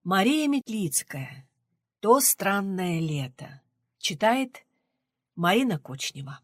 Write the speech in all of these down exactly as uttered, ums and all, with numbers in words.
Мария Метлицкая. То странное лето. Читает Марина Кочнева.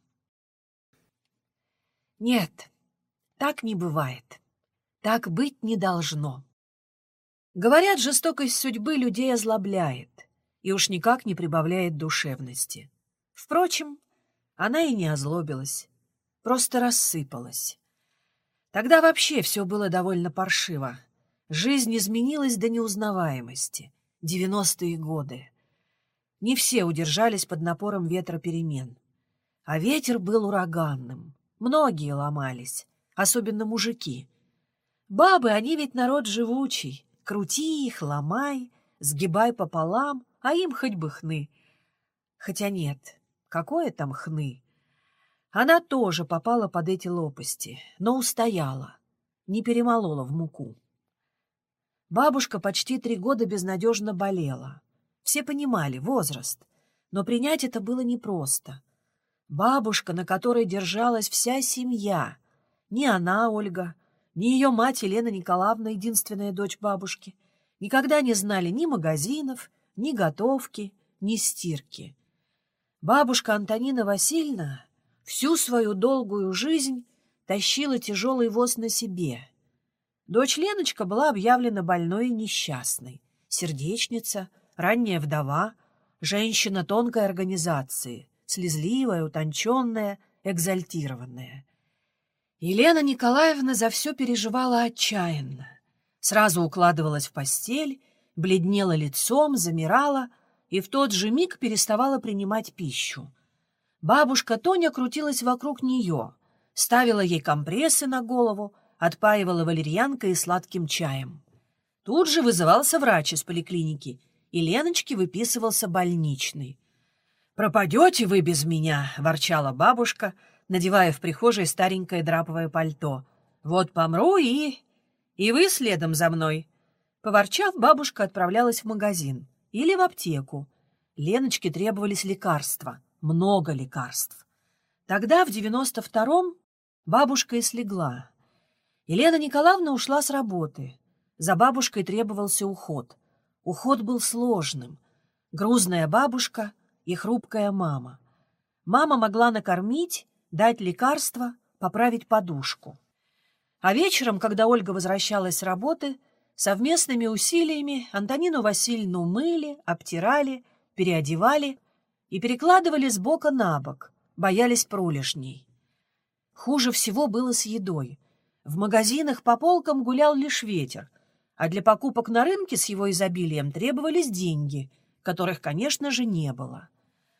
Нет, так не бывает. Так быть не должно. Говорят, жестокость судьбы людей озлобляет и уж никак не прибавляет душевности. Впрочем, она и не озлобилась, просто рассыпалась. Тогда вообще все было довольно паршиво. Жизнь изменилась до неузнаваемости. Девяностые годы. Не все удержались под напором ветра перемен. А ветер был ураганным. Многие ломались, особенно мужики. Бабы, они ведь народ живучий. Крути их, ломай, сгибай пополам, а им хоть бы хны. Хотя нет, какое там хны? Она тоже попала под эти лопасти, но устояла, не перемолола в муку. Бабушка почти три года безнадежно болела. Все понимали возраст, но принять это было непросто. Бабушка, на которой держалась вся семья. Ни она, Ольга, ни ее мать Елена Николаевна, единственная дочь бабушки, никогда не знали ни магазинов, ни готовки, ни стирки. Бабушка Антонина Васильевна всю свою долгую жизнь тащила тяжелый воз на себе. Дочь Леночка была объявлена больной и несчастной. Сердечница, ранняя вдова, женщина тонкой организации, слезливая, утонченная, экзальтированная. Елена Николаевна за все переживала отчаянно. Сразу укладывалась в постель, бледнела лицом, замирала и в тот же миг переставала принимать пищу. Бабушка Тоня крутилась вокруг нее, ставила ей компрессы на голову, отпаивала валерьянкой и сладким чаем. Тут же вызывался врач из поликлиники, и Леночке выписывался больничный. «Пропадете вы без меня», — ворчала бабушка, надевая в прихожей старенькое драповое пальто. «Вот помру и... и вы следом за мной». Поворчав, бабушка отправлялась в магазин или в аптеку. Леночке требовались лекарства, много лекарств. Тогда, в девяносто втором, бабушка и слегла. Елена Николаевна ушла с работы. За бабушкой требовался уход. Уход был сложным. Грузная бабушка и хрупкая мама. Мама могла накормить, дать лекарства, поправить подушку. А вечером, когда Ольга возвращалась с работы, совместными усилиями Антонину Васильевну мыли, обтирали, переодевали и перекладывали с бока на бок, боялись пролежней. Хуже всего было с едой. В магазинах по полкам гулял лишь ветер, а для покупок на рынке с его изобилием требовались деньги, которых, конечно же, не было.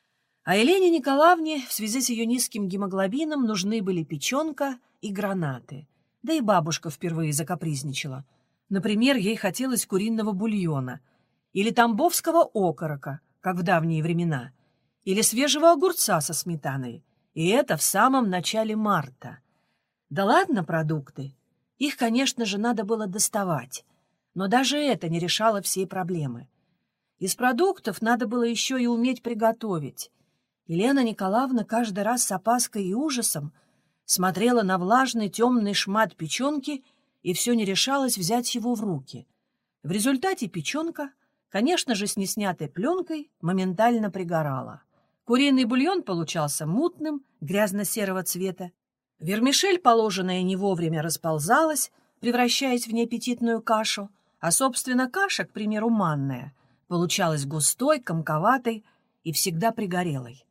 А Елене Николаевне в связи с ее низким гемоглобином нужны были печенка и гранаты. Да и бабушка впервые закапризничала. Например, ей хотелось куриного бульона или тамбовского окорока, как в давние времена, или свежего огурца со сметаной. И это в самом начале марта. Да ладно продукты. Их, конечно же, надо было доставать. Но даже это не решало всей проблемы. Из продуктов надо было еще и уметь приготовить. Елена Николаевна каждый раз с опаской и ужасом смотрела на влажный темный шмат печенки и все не решалась взять его в руки. В результате печенка, конечно же, с неснятой пленкой, моментально пригорала. Куриный бульон получался мутным, грязно-серого цвета. Вермишель, положенная не вовремя, расползалась, превращаясь в неаппетитную кашу, а, собственно, каша, к примеру, манная, получалась густой, комковатой и всегда пригорелой.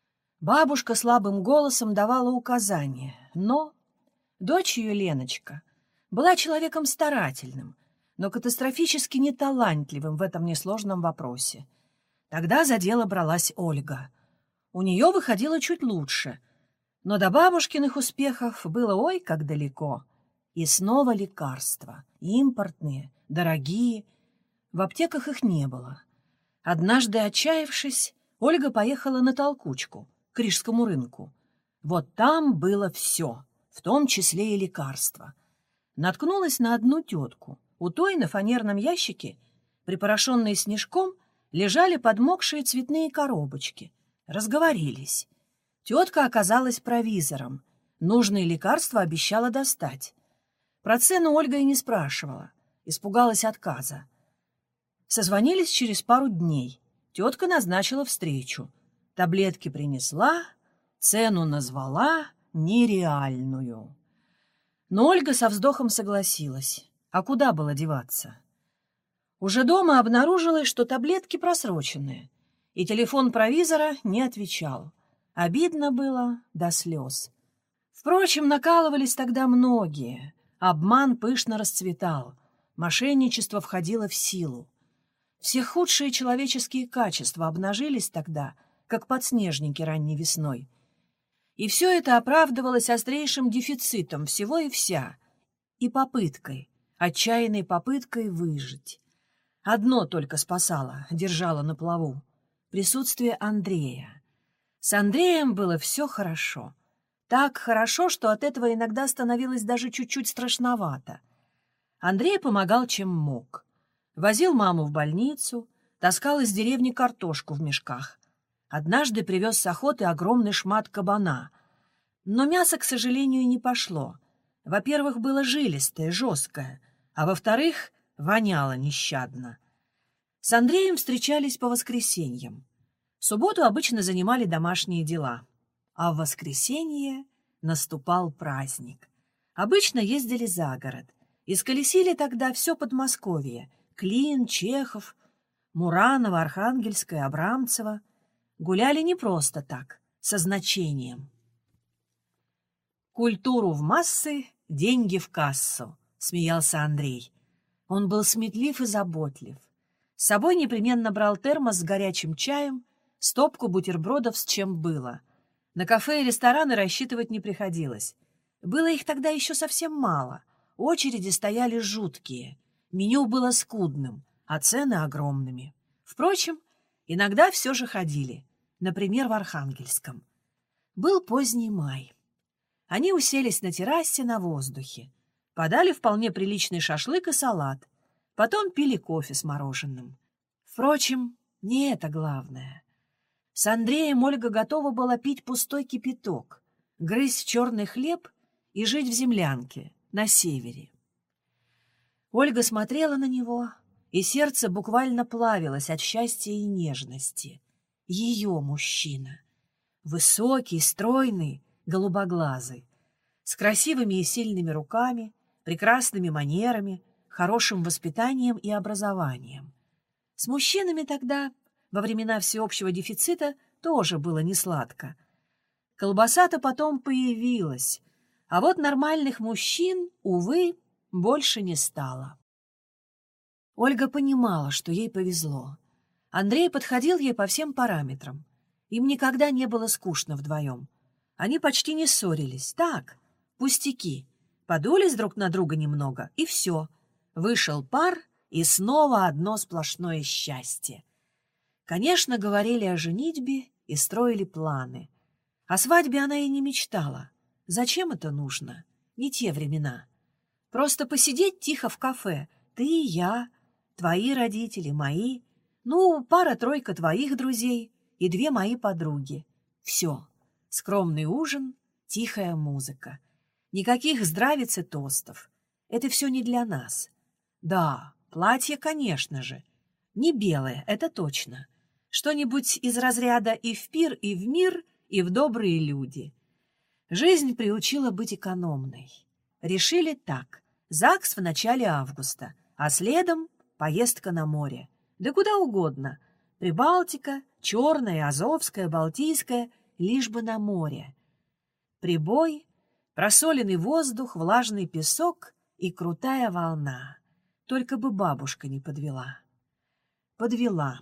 Бабушка слабым голосом давала указания, но дочь ее, Леночка, была человеком старательным, но катастрофически неталантливым в этом несложном вопросе. Тогда за дело бралась Ольга. У нее выходило чуть лучше, но до бабушкиных успехов было ой как далеко. И снова лекарства, импортные, дорогие. В аптеках их не было. Однажды, отчаявшись, Ольга поехала на толкучку к Рижскому рынку. Вот там было все, в том числе и лекарства. Наткнулась на одну тетку. У той на фанерном ящике, припорошенные снежком, лежали подмокшие цветные коробочки. Разговорились. Тетка оказалась провизором. Нужные лекарства обещала достать. Про цену Ольга и не спрашивала. Испугалась отказа. Созвонились через пару дней. Тетка назначила встречу. Таблетки принесла, цену назвала нереальную. Но Ольга со вздохом согласилась. А куда было деваться? Уже дома обнаружилось, что таблетки просроченные, и телефон провизора не отвечал. Обидно было до слез. Впрочем, накалывались тогда многие. Обман пышно расцветал, мошенничество входило в силу. Все худшие человеческие качества обнажились тогда, как подснежники ранней весной. И все это оправдывалось острейшим дефицитом всего и вся, и попыткой, отчаянной попыткой выжить. Одно только спасало, держало на плаву — присутствие Андрея. С Андреем было все хорошо. Так хорошо, что от этого иногда становилось даже чуть-чуть страшновато. Андрей помогал, чем мог. Возил маму в больницу, таскал из деревни картошку в мешках. Однажды привез с охоты огромный шмат кабана. Но мясо, к сожалению, не пошло. Во-первых, было жилистое, жесткое, а во-вторых, воняло нещадно. С Андреем встречались по воскресеньям. В субботу обычно занимали домашние дела. А в воскресенье наступал праздник. Обычно ездили за город. Исколесили тогда все Подмосковье. Клин, Чехов, Муранова, Архангельская, Абрамцево. Гуляли не просто так, со значением. «Культуру в массы, деньги в кассу», — смеялся Андрей. Он был сметлив и заботлив. С собой непременно брал термос с горячим чаем, стопку бутербродов с чем было. На кафе и рестораны рассчитывать не приходилось. Было их тогда еще совсем мало. Очереди стояли жуткие. Меню было скудным, а цены огромными. Впрочем, иногда все же ходили. Например, в Архангельском. Был поздний май. Они уселись на террасе на воздухе. Подали вполне приличный шашлык и салат. Потом пили кофе с мороженым. Впрочем, не это главное. С Андреем Ольга готова была пить пустой кипяток, грызть черный хлеб и жить в землянке на севере. Ольга смотрела на него, и сердце буквально плавилось от счастья и нежности. Ее мужчина. Высокий, стройный, голубоглазый, с красивыми и сильными руками, прекрасными манерами, хорошим воспитанием и образованием. С мужчинами тогда, во времена всеобщего дефицита, тоже было несладко. Колбаса-то потом появилась, а вот нормальных мужчин, увы, больше не стало. Ольга понимала, что ей повезло. Андрей подходил ей по всем параметрам. Им никогда не было скучно вдвоем. Они почти не ссорились. Так, пустяки. Подулись друг на друга немного, и все. Вышел пар, и снова одно сплошное счастье. Конечно, говорили о женитьбе и строили планы. О свадьбе она и не мечтала. Зачем это нужно? Не те времена. Просто посидеть тихо в кафе. Ты и я, твои родители, мои, ну, пара-тройка твоих друзей и две мои подруги. Все. Скромный ужин, тихая музыка. Никаких здравиц и тостов. Это все не для нас. Да, платье, конечно же. Не белое, это точно. Что-нибудь из разряда и в пир, и в мир, и в добрые люди. Жизнь приучила быть экономной. Решили так. ЗАГС в начале августа, а следом поездка на море. Да куда угодно. Прибалтика, Черное, Азовское, Балтийское, лишь бы на море. Прибой, просоленный воздух, влажный песок и крутая волна. Только бы бабушка не подвела. Подвела.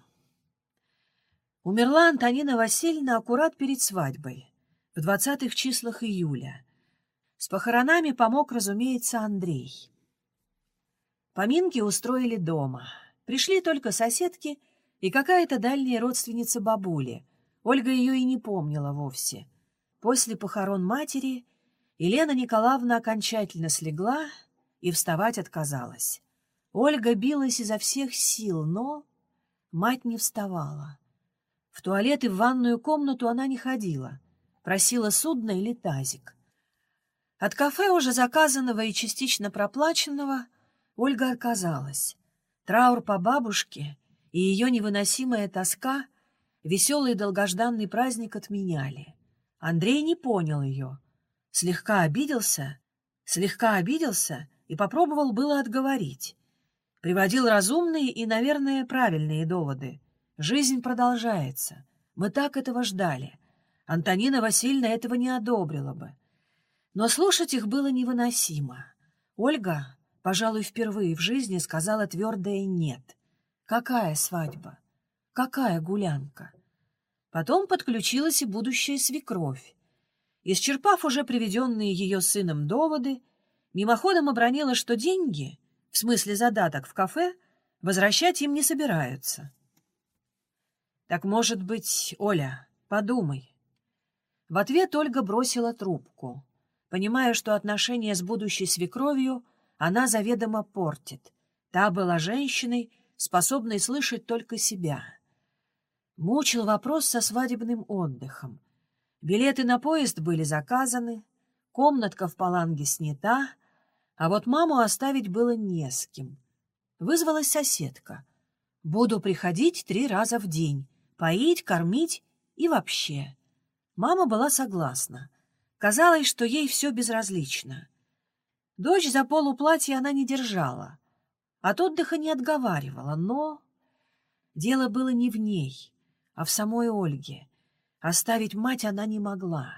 Умерла Антонина Васильевна аккурат перед свадьбой, в двадцатых числах июля. С похоронами помог, разумеется, Андрей. Поминки устроили дома. Пришли только соседки и какая-то дальняя родственница бабули. Ольга ее и не помнила вовсе. После похорон матери Елена Николаевна окончательно слегла и вставать отказалась. Ольга билась изо всех сил, но мать не вставала. В туалет и в ванную комнату она не ходила. Просила судно или тазик. От кафе, уже заказанного и частично проплаченного, Ольга отказалась. Траур по бабушке и ее невыносимая тоска веселый долгожданный праздник отменяли. Андрей не понял ее. Слегка обиделся, слегка обиделся и попробовал было отговорить. Приводил разумные и, наверное, правильные доводы. Жизнь продолжается. Мы так этого ждали. Антонина Васильевна этого не одобрила бы. Но слушать их было невыносимо. Ольга, пожалуй, впервые в жизни сказала твердое «нет». Какая свадьба? Какая гулянка? Потом подключилась и будущая свекровь. Исчерпав уже приведенные ее сыном доводы, мимоходом обронила, что деньги, в смысле задаток в кафе, возвращать им не собираются. «Так, может быть, Оля, подумай». В ответ Ольга бросила трубку, понимая, что отношения с будущей свекровью она заведомо портит. Та была женщиной, способной слышать только себя. Мучил вопрос со свадебным отдыхом. Билеты на поезд были заказаны, комнатка в Паланге снята, а вот маму оставить было не с кем. Вызвалась соседка. «Буду приходить три раза в день, поить, кормить и вообще». Мама была согласна. Казалось, что ей все безразлично. Дочь за полу платья она не держала, от отдыха не отговаривала, но дело было не в ней, а в самой Ольге. Оставить мать она не могла.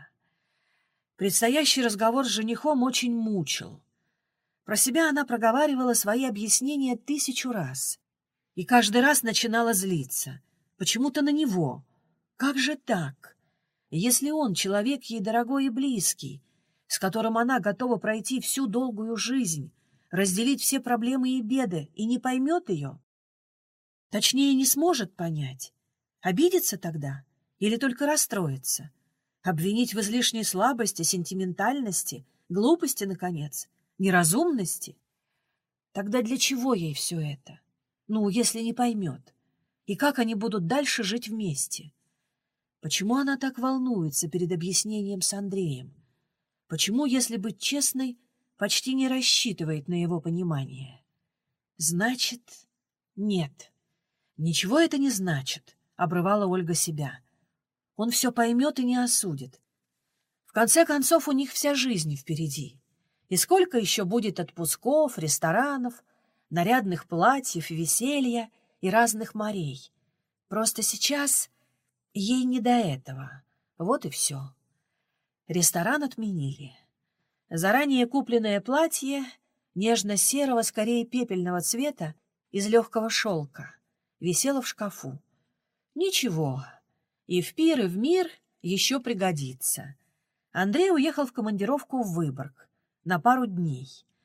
Предстоящий разговор с женихом очень мучил. Про себя она проговаривала свои объяснения тысячу раз. И каждый раз начинала злиться. Почему-то на него. Как же так? Если он человек ей дорогой и близкий, с которым она готова пройти всю долгую жизнь, разделить все проблемы и беды, и не поймет ее? Точнее, не сможет понять. Обидится тогда или только расстроится? Обвинить в излишней слабости, сентиментальности, глупости, наконец, неразумности? Тогда для чего ей все это? Ну, если не поймет. И как они будут дальше жить вместе? Почему она так волнуется перед объяснением с Андреем? Почему, если быть честной, почти не рассчитывает на его понимание? Значит, нет. Ничего это не значит, обрывала Ольга себя. Он все поймет и не осудит. В конце концов, у них вся жизнь впереди. И сколько еще будет отпусков, ресторанов, нарядных платьев, веселья и разных морей. Просто сейчас ей не до этого. Вот и все. Ресторан отменили. Заранее купленное платье, нежно-серого, скорее пепельного цвета, из легкого шелка, висело в шкафу. Ничего, и в пир, и в мир еще пригодится. Андрей уехал в командировку в Выборг на пару дней.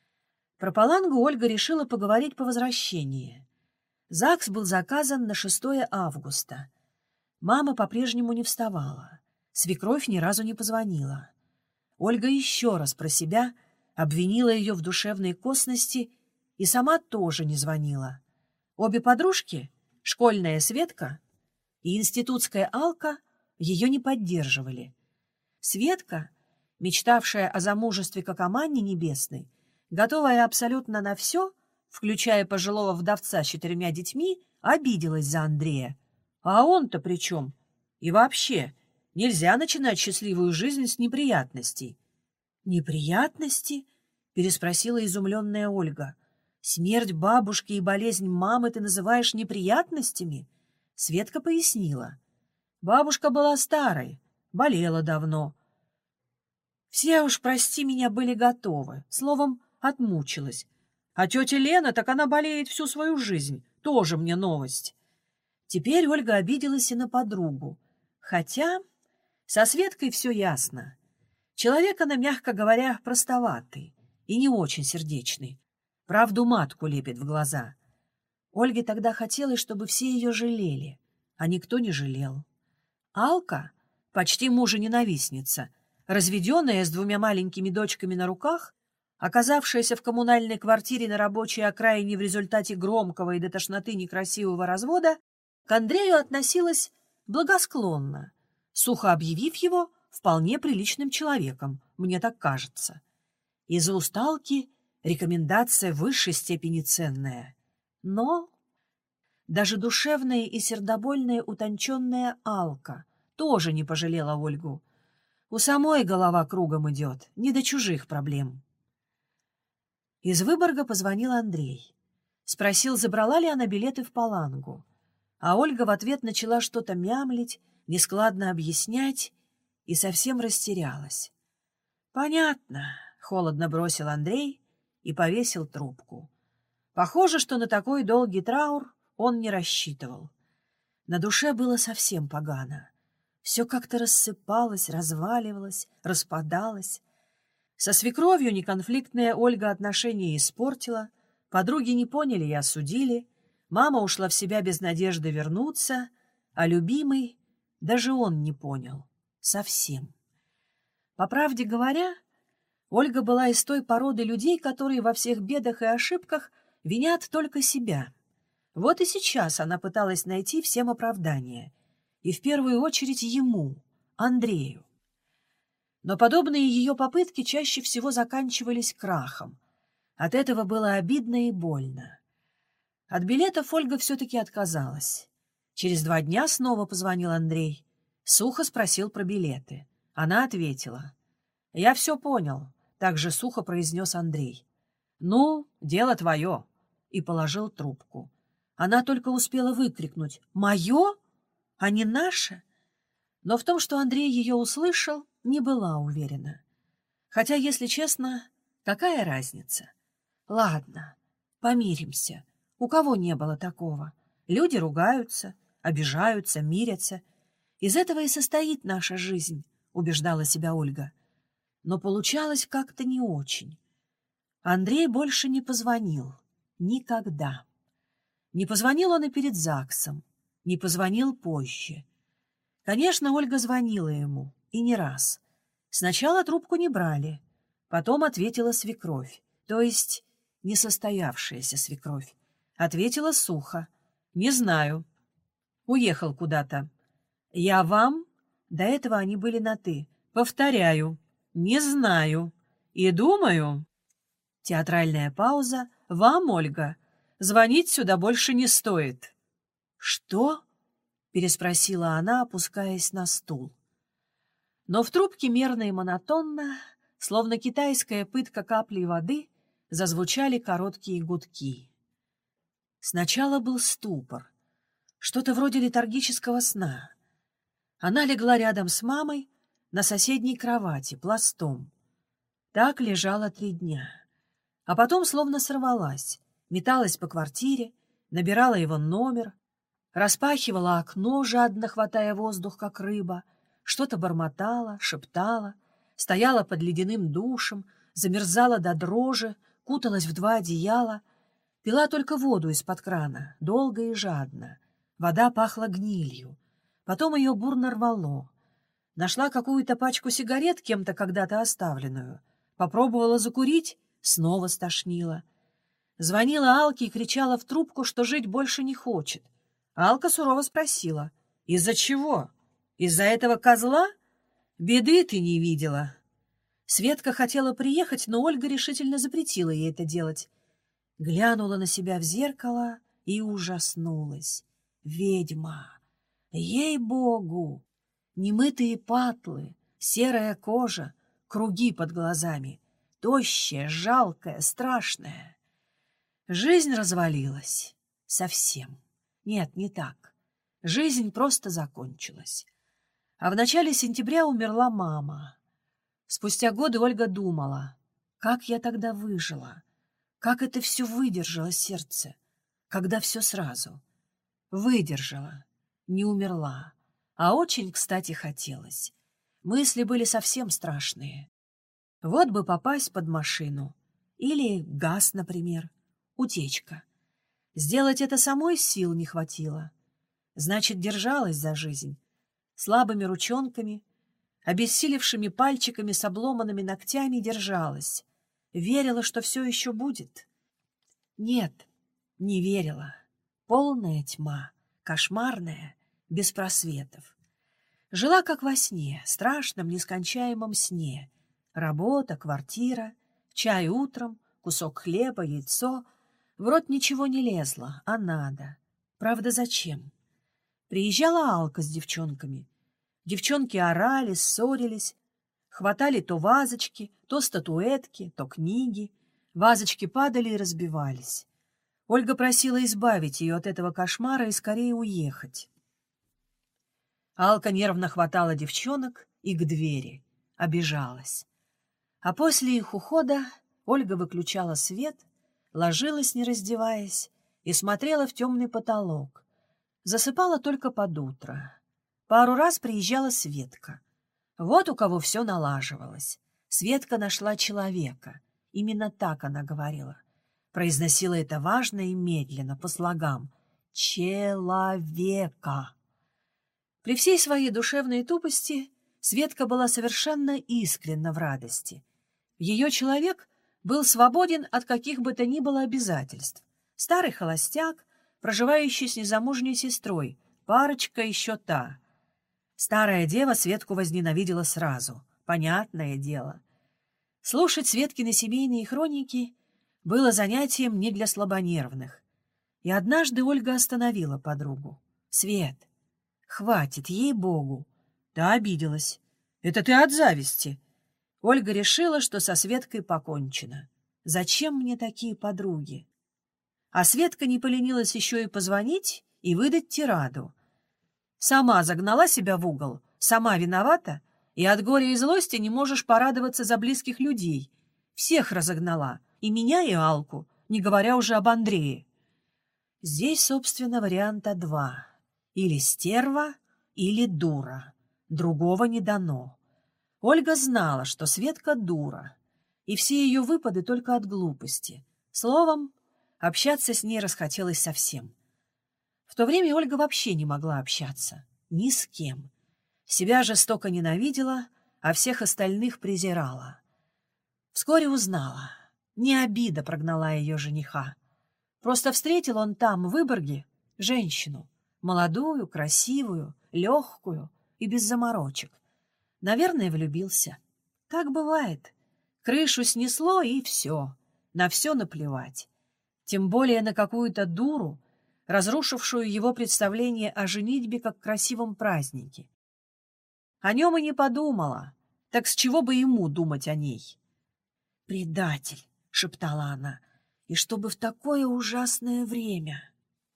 Про Палангу Ольга решила поговорить по возвращении. ЗАГС был заказан на шестое августа. Мама по-прежнему не вставала. Свекровь ни разу не позвонила. Ольга еще раз про себя обвинила ее в душевной косности и сама тоже не звонила. Обе подружки, школьная Светка и институтская Алка, ее не поддерживали. Светка, мечтавшая о замужестве как о манне небесной, готовая абсолютно на все, включая пожилого вдовца с четырьмя детьми, обиделась за Андрея. А он-то при чем? И вообще, нельзя начинать счастливую жизнь с неприятностей. «Неприятности?» — переспросила изумленная Ольга. «Смерть бабушки и болезнь мамы ты называешь неприятностями?» Светка пояснила. Бабушка была старой, болела давно. Все уж, прости меня, были готовы. Словом, отмучилась. А тетя Лена, так она болеет всю свою жизнь. Тоже мне новость. Теперь Ольга обиделась и на подругу. Хотя со Светкой все ясно. Человек она, мягко говоря, простоватый и не очень сердечный. Правду матку лепит в глаза. Ольге тогда хотелось, чтобы все ее жалели, а никто не жалел. Алка, почти мужа-ненавистница, разведенная с двумя маленькими дочками на руках, оказавшаяся в коммунальной квартире на рабочей окраине в результате громкого и до тошноты некрасивого развода, к Андрею относилась благосклонно, сухо объявив его вполне приличным человеком, мне так кажется. Из уст Алки рекомендация высшей степени ценная. Но Даже душевная и сердобольная утонченная Алка тоже не пожалела Ольгу. У самой голова кругом идет, не до чужих проблем. Из Выборга позвонил Андрей. Спросил, забрала ли она билеты в Палангу. А Ольга в ответ начала что-то мямлить, нескладно объяснять и совсем растерялась. «Понятно», — холодно бросил Андрей и повесил трубку. Похоже, что на такой долгий траур он не рассчитывал. На душе было совсем погано. Все как-то рассыпалось, разваливалось, распадалось. Со свекровью неконфликтная Ольга отношения испортила, подруги не поняли и осудили, мама ушла в себя без надежды вернуться, а любимый даже он не понял. Совсем. По правде говоря, Ольга была из той породы людей, которые во всех бедах и ошибках винят только себя. Вот и сейчас она пыталась найти всем оправдание. И в первую очередь ему, Андрею. Но подобные ее попытки чаще всего заканчивались крахом. От этого было обидно и больно. От билетов Ольга все-таки отказалась. Через два дня снова позвонил Андрей. Сухо спросил про билеты. Она ответила. «Я все понял», — также сухо произнес Андрей. «Ну, дело твое», — и положил трубку. Она только успела выкрикнуть «Мое? А не наше?» Но в том, что Андрей ее услышал, не была уверена. Хотя, если честно, какая разница? Ладно, помиримся. У кого не было такого? Люди ругаются, обижаются, мирятся. Из этого и состоит наша жизнь, убеждала себя Ольга. Но получалось как-то не очень. Андрей больше не позвонил. Никогда. Не позвонил он и перед ЗАГСом. Не позвонил позже. Конечно, Ольга звонила ему, и не раз. Сначала трубку не брали, потом ответила свекровь, то есть несостоявшаяся свекровь. Ответила сухо. «Не знаю. Уехал куда-то». «Я вам?» До этого они были на «ты». «Повторяю. Не знаю. И думаю...» Театральная пауза. «Вам, Ольга, звонить сюда больше не стоит». «Что?» — переспросила она, опускаясь на стул. Но в трубке мерно и монотонно, словно китайская пытка каплей воды, зазвучали короткие гудки. Сначала был ступор, что-то вроде летаргического сна. Она легла рядом с мамой на соседней кровати, пластом. Так лежала три дня. А потом словно сорвалась, металась по квартире, набирала его номер, распахивала окно, жадно хватая воздух, как рыба, что-то бормотала, шептала, стояла под ледяным душем, замерзала до дрожи, куталась в два одеяла, пила только воду из-под крана, долго и жадно. Вода пахла гнилью. Потом ее бурно рвало. Нашла какую-то пачку сигарет, кем-то когда-то оставленную. Попробовала закурить, снова стошнила. Звонила Алке и кричала в трубку, что жить больше не хочет. Алка сурово спросила: «Из-за чего? Из-за этого козла? Беды ты не видела». Светка хотела приехать, но Ольга решительно запретила ей это делать. Глянула на себя в зеркало и ужаснулась. Ведьма! Ей-богу! Немытые патлы, серая кожа, круги под глазами, тощая, жалкая, страшная. Жизнь развалилась. Совсем. Нет, не так. Жизнь просто закончилась. А в начале сентября умерла мама. Спустя годы Ольга думала, как я тогда выжила, как это все выдержало сердце, когда все сразу. Выдержала, не умерла, а очень, кстати, хотелось. Мысли были совсем страшные. Вот бы попасть под машину. Или газ, например. Утечка. Сделать это самой сил не хватило. Значит, держалась за жизнь. Слабыми ручонками, обессилевшими пальчиками с обломанными ногтями держалась. Верила, что все еще будет. Нет, не верила. Полная тьма, кошмарная, без просветов. Жила как во сне, страшном, нескончаемом сне. Работа, квартира, чай утром, кусок хлеба, яйцо. В рот ничего не лезло, а надо. Правда, зачем? Приезжала Алка с девчонками. Девчонки орали, ссорились, хватали то вазочки, то статуэтки, то книги. Вазочки падали и разбивались. Ольга просила избавить ее от этого кошмара и скорее уехать. Алка нервно хватала девчонок и к двери, обижалась. А после их ухода Ольга выключала свет, ложилась, не раздеваясь, и смотрела в темный потолок. Засыпала только под утро. Пару раз приезжала Светка. Вот у кого все налаживалось. Светка нашла человека. Именно так она говорила. Произносила это важно и медленно, по слогам. Человека. При всей своей душевной тупости Светка была совершенно искренна в радости. Ее человек был свободен от каких бы то ни было обязательств. Старый холостяк, проживающий с незамужней сестрой, парочка еще та. Старая дева Светку возненавидела сразу, понятное дело. Слушать Светкины семейные хроники было занятием не для слабонервных. И однажды Ольга остановила подругу. «Свет, хватит, ей-богу!» Да обиделась. «Это ты от зависти!» Ольга решила, что со Светкой покончено. «Зачем мне такие подруги?» А Светка не поленилась еще и позвонить и выдать тираду. Сама загнала себя в угол, сама виновата, и от горя и злости не можешь порадоваться за близких людей. Всех разогнала, и меня, и Алку, не говоря уже об Андрее. Здесь, собственно, варианта два. Или стерва, или дура. Другого не дано. Ольга знала, что Светка дура, и все ее выпады только от глупости. Словом, общаться с ней расхотелось совсем. В то время Ольга вообще не могла общаться. Ни с кем. Себя жестоко ненавидела, а всех остальных презирала. Вскоре узнала. Не обида прогнала ее жениха. Просто встретил он там, в Выборге, женщину. Молодую, красивую, легкую и без заморочек. Наверное, влюбился. Так бывает. Крышу снесло, и все. На все наплевать. Тем более на какую-то дуру, разрушившую его представление о женитьбе как красивом празднике. О нем и не подумала. Так с чего бы ему думать о ней? «Предатель», — шептала она, — «и чтобы в такое ужасное время».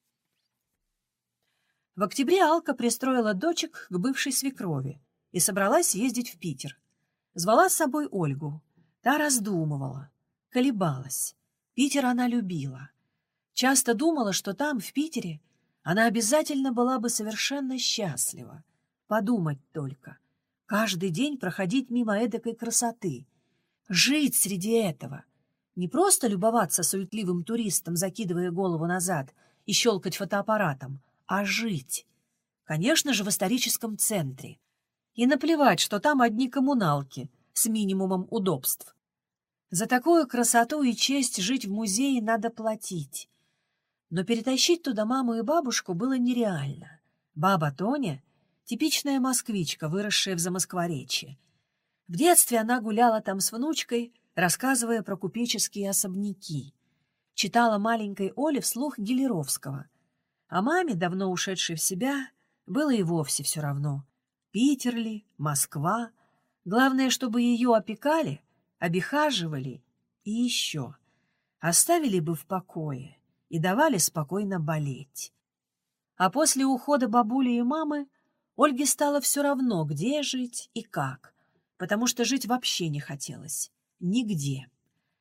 В октябре Алка пристроила дочек к бывшей свекрови и собралась ездить в Питер. Звала с собой Ольгу. Та раздумывала, колебалась. Питер она любила. Часто думала, что там, в Питере, она обязательно была бы совершенно счастлива. Подумать только. Каждый день проходить мимо эдакой красоты. Жить среди этого. Не просто любоваться суетливым туристом, закидывая голову назад, и щелкать фотоаппаратом, а жить. Конечно же, в историческом центре. И наплевать, что там одни коммуналки с минимумом удобств. За такую красоту и честь жить в музее надо платить. Но перетащить туда маму и бабушку было нереально. Баба Тоня — типичная москвичка, выросшая в Замоскворечье. В детстве она гуляла там с внучкой, рассказывая про купеческие особняки. Читала маленькой Оле вслух Гелеровского. А маме, давно ушедшей в себя, было и вовсе все равно. Питер ли, Москва. Главное, чтобы ее опекали, обихаживали и еще. Оставили бы в покое и давали спокойно болеть. А после ухода бабули и мамы Ольге стало все равно, где жить и как, потому что жить вообще не хотелось. Нигде.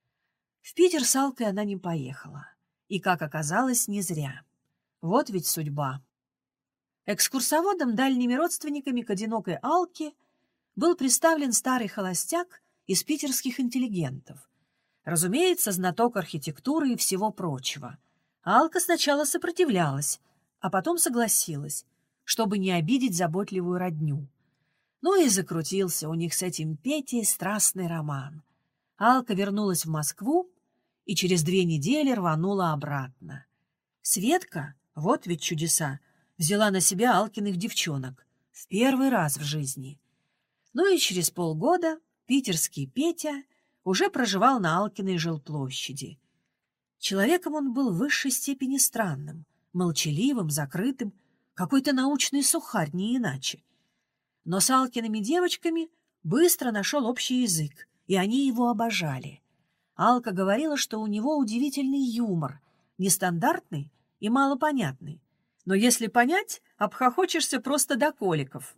В Питер с Алкой она не поехала. И, как оказалось, не зря. Вот ведь судьба. Экскурсоводом, дальними родственниками к одинокой Алке был представлен старый холостяк из питерских интеллигентов. Разумеется, знаток архитектуры и всего прочего. Алка сначала сопротивлялась, а потом согласилась, чтобы не обидеть заботливую родню. Ну и закрутился у них с этим Петей страстный роман. Алка вернулась в Москву и через две недели рванула обратно. Светка, вот ведь чудеса, взяла на себя Алкиных девчонок в первый раз в жизни. Ну и через полгода питерский Петя уже проживал на Алкиной жилплощади. Человеком он был в высшей степени странным, молчаливым, закрытым, какой-то научный сухарь, не иначе. Но с Алкиными девочками быстро нашел общий язык, и они его обожали. Алка говорила, что у него удивительный юмор, нестандартный и малопонятный. Но если понять, обхохочешься просто до коликов.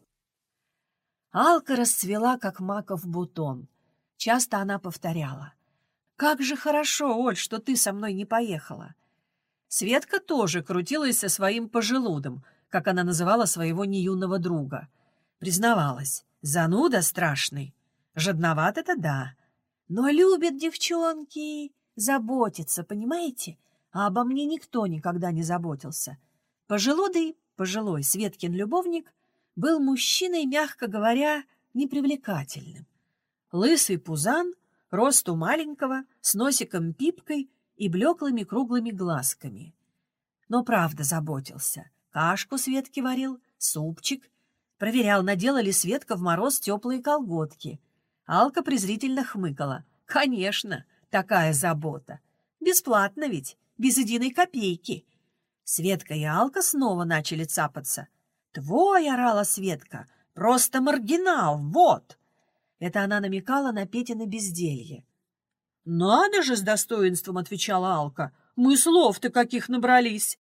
Алка расцвела, как маков бутон. Часто она повторяла: «Как же хорошо, Оль, что ты со мной не поехала». Светка тоже крутилась со своим пожилудом, как она называла своего неюного друга. Признавалась: зануда страшный. Жадноват — это да. Но любят девчонки, заботятся, понимаете? А обо мне никто никогда не заботился. Пожилудый, пожилой Светкин любовник, был мужчиной, мягко говоря, непривлекательным. Лысый пузан, росту маленького, с носиком-пипкой и блеклыми круглыми глазками. Но правда заботился. Кашку Светке варил, супчик. Проверял, надела ли Светка в мороз теплые колготки. Алка презрительно хмыкала. Конечно, такая забота. Бесплатно ведь, без единой копейки. Светка и Алка снова начали цапаться. «Твой!» — орала Светка. «Просто маргинал, вот!» Это она намекала на Петино безделье. «Надо же!» — с достоинством отвечала Алка. «Мы слов-то каких набрались!»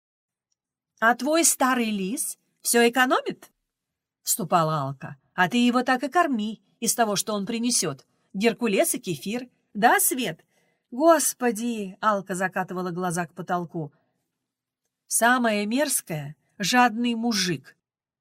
«А твой старый лис все экономит?» — вступала Алка. «А ты его так и корми из того, что он принесет. Геркулес и кефир. Да, Свет?» «Господи!» — Алка закатывала глаза к потолку. «Самое мерзкое — жадный мужик».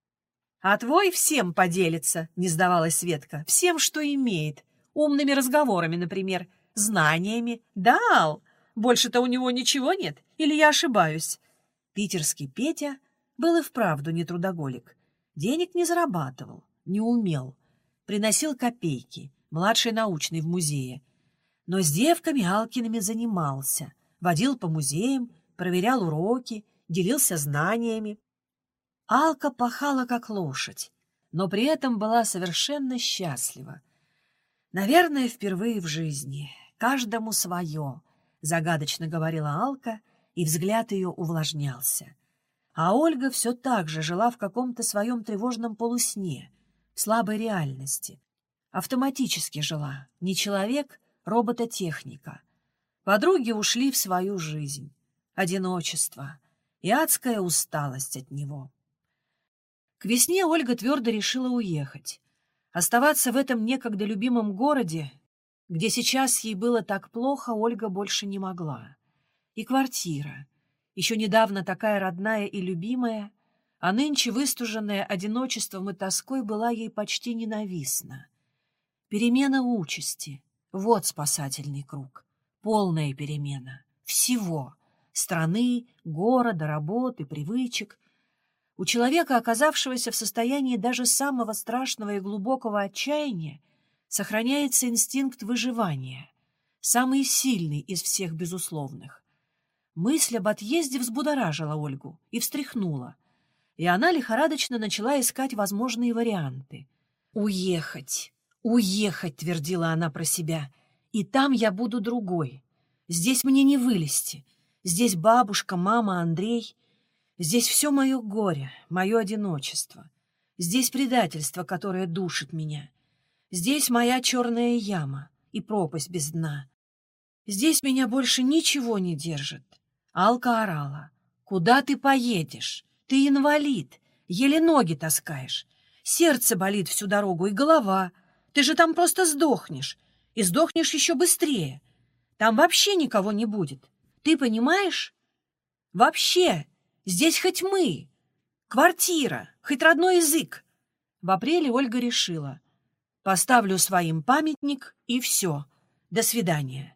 «А твой всем поделится», — не сдавалась Светка. «Всем, что имеет. Умными разговорами, например, знаниями. Да, Ал, больше-то у него ничего нет? Или я ошибаюсь?» Питерский Петя был и вправду не трудоголик. Денег не зарабатывал, не умел. Приносил копейки, младший научный в музее. Но с девками Алкиными занимался. Водил по музеям, проверял уроки, делился знаниями. Алка пахала, как лошадь, но при этом была совершенно счастлива. «Наверное, впервые в жизни. Каждому свое», — загадочно говорила Алка, и взгляд ее увлажнялся. А Ольга все так же жила в каком-то своем тревожном полусне, в слабой реальности. Автоматически жила, не человек, робототехника. Подруги ушли в свою жизнь, одиночество и адская усталость от него. К весне Ольга твердо решила уехать. Оставаться в этом некогда любимом городе, где сейчас ей было так плохо, Ольга больше не могла. И квартира, еще недавно такая родная и любимая, а нынче выстуженная одиночеством и тоской, была ей почти ненавистна. Перемена участи — вот спасательный круг. Полная перемена. Всего. Страны, города, работы, привычек. У человека, оказавшегося в состоянии даже самого страшного и глубокого отчаяния, сохраняется инстинкт выживания, самый сильный из всех безусловных. Мысль об отъезде взбудоражила Ольгу и встряхнула, и она лихорадочно начала искать возможные варианты. «Уехать, уехать», — твердила она про себя, — «и там я буду другой. Здесь мне не вылезти. Здесь бабушка, мама, Андрей. Здесь все мое горе, мое одиночество. Здесь предательство, которое душит меня. Здесь моя черная яма и пропасть без дна. Здесь меня больше ничего не держит». Алка орала. «Куда ты поедешь? Ты инвалид, еле ноги таскаешь. Сердце болит всю дорогу и голова. Ты же там просто сдохнешь. И сдохнешь еще быстрее. Там вообще никого не будет. Ты понимаешь? Вообще, здесь хоть мы, квартира, хоть родной язык». В апреле Ольга решила: поставлю своим памятник, и все. До свидания.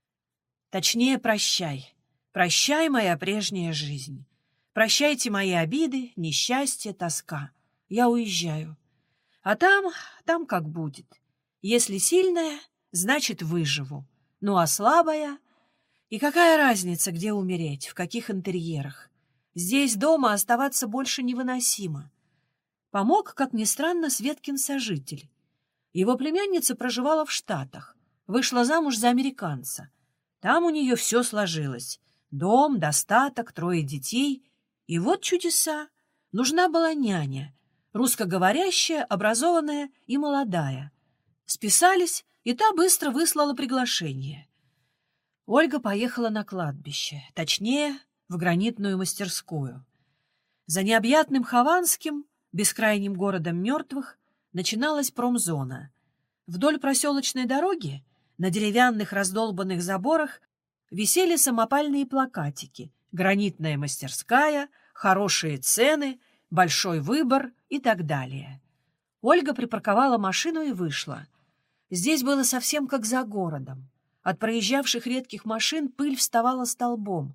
Точнее, прощай. Прощай, моя прежняя жизнь. Прощайте мои обиды, несчастье, тоска. Я уезжаю. А там, там как будет. Если сильная, значит, выживу. Ну, а слабая... И какая разница, где умереть, в каких интерьерах? Здесь дома оставаться больше невыносимо. Помог, как ни странно, Светкин сожитель. Его племянница проживала в Штатах, вышла замуж за американца. Там у нее все сложилось. Дом, достаток, трое детей И вот чудеса. Нужна была няня, русскоговорящая, образованная и молодая. Списались, и та быстро выслала приглашение. Ольга поехала на кладбище, точнее, в гранитную мастерскую. За необъятным Хованским, бескрайним городом мертвых, начиналась промзона. Вдоль проселочной дороги на деревянных раздолбанных заборах висели самопальные плакатики: «Гранитная мастерская», «Хорошие цены», «Большой выбор» и так далее. Ольга припарковала машину и вышла. Здесь было совсем как за городом. От проезжавших редких машин пыль вставала столбом.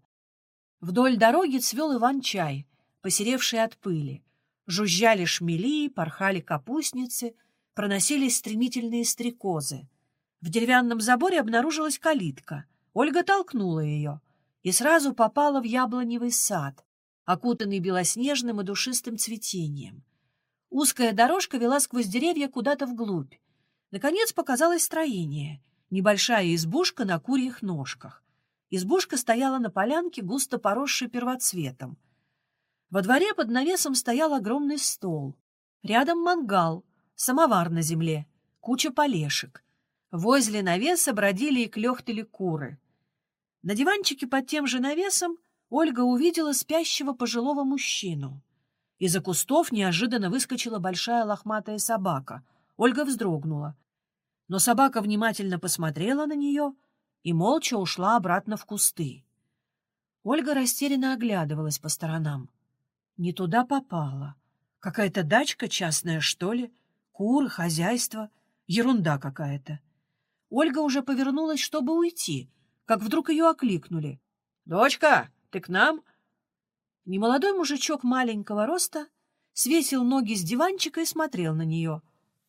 Вдоль дороги цвел иван-чай, посеревший от пыли. Жужжали шмели, порхали капустницы, проносились стремительные стрекозы. В деревянном заборе обнаружилась калитка. Ольга толкнула ее и сразу попала в яблоневый сад, окутанный белоснежным и душистым цветением. Узкая дорожка вела сквозь деревья куда-то вглубь. Наконец показалось строение, небольшая избушка на курьих ножках. Избушка стояла на полянке, густо поросшей первоцветом. Во дворе под навесом стоял огромный стол. Рядом мангал, самовар на земле, куча полешек. Возле навеса бродили и клёхтали куры. На диванчике под тем же навесом Ольга увидела спящего пожилого мужчину. Из-за кустов неожиданно выскочила большая лохматая собака. Ольга вздрогнула. Но собака внимательно посмотрела на нее и молча ушла обратно в кусты. Ольга растерянно оглядывалась по сторонам. Не туда попала. Какая-то дачка частная, что ли? Куры, хозяйство. Ерунда какая-то. Ольга уже повернулась, чтобы уйти, как вдруг ее окликнули. — Дочка, ты к нам? Немолодой мужичок маленького роста свесил ноги с диванчика и смотрел на нее.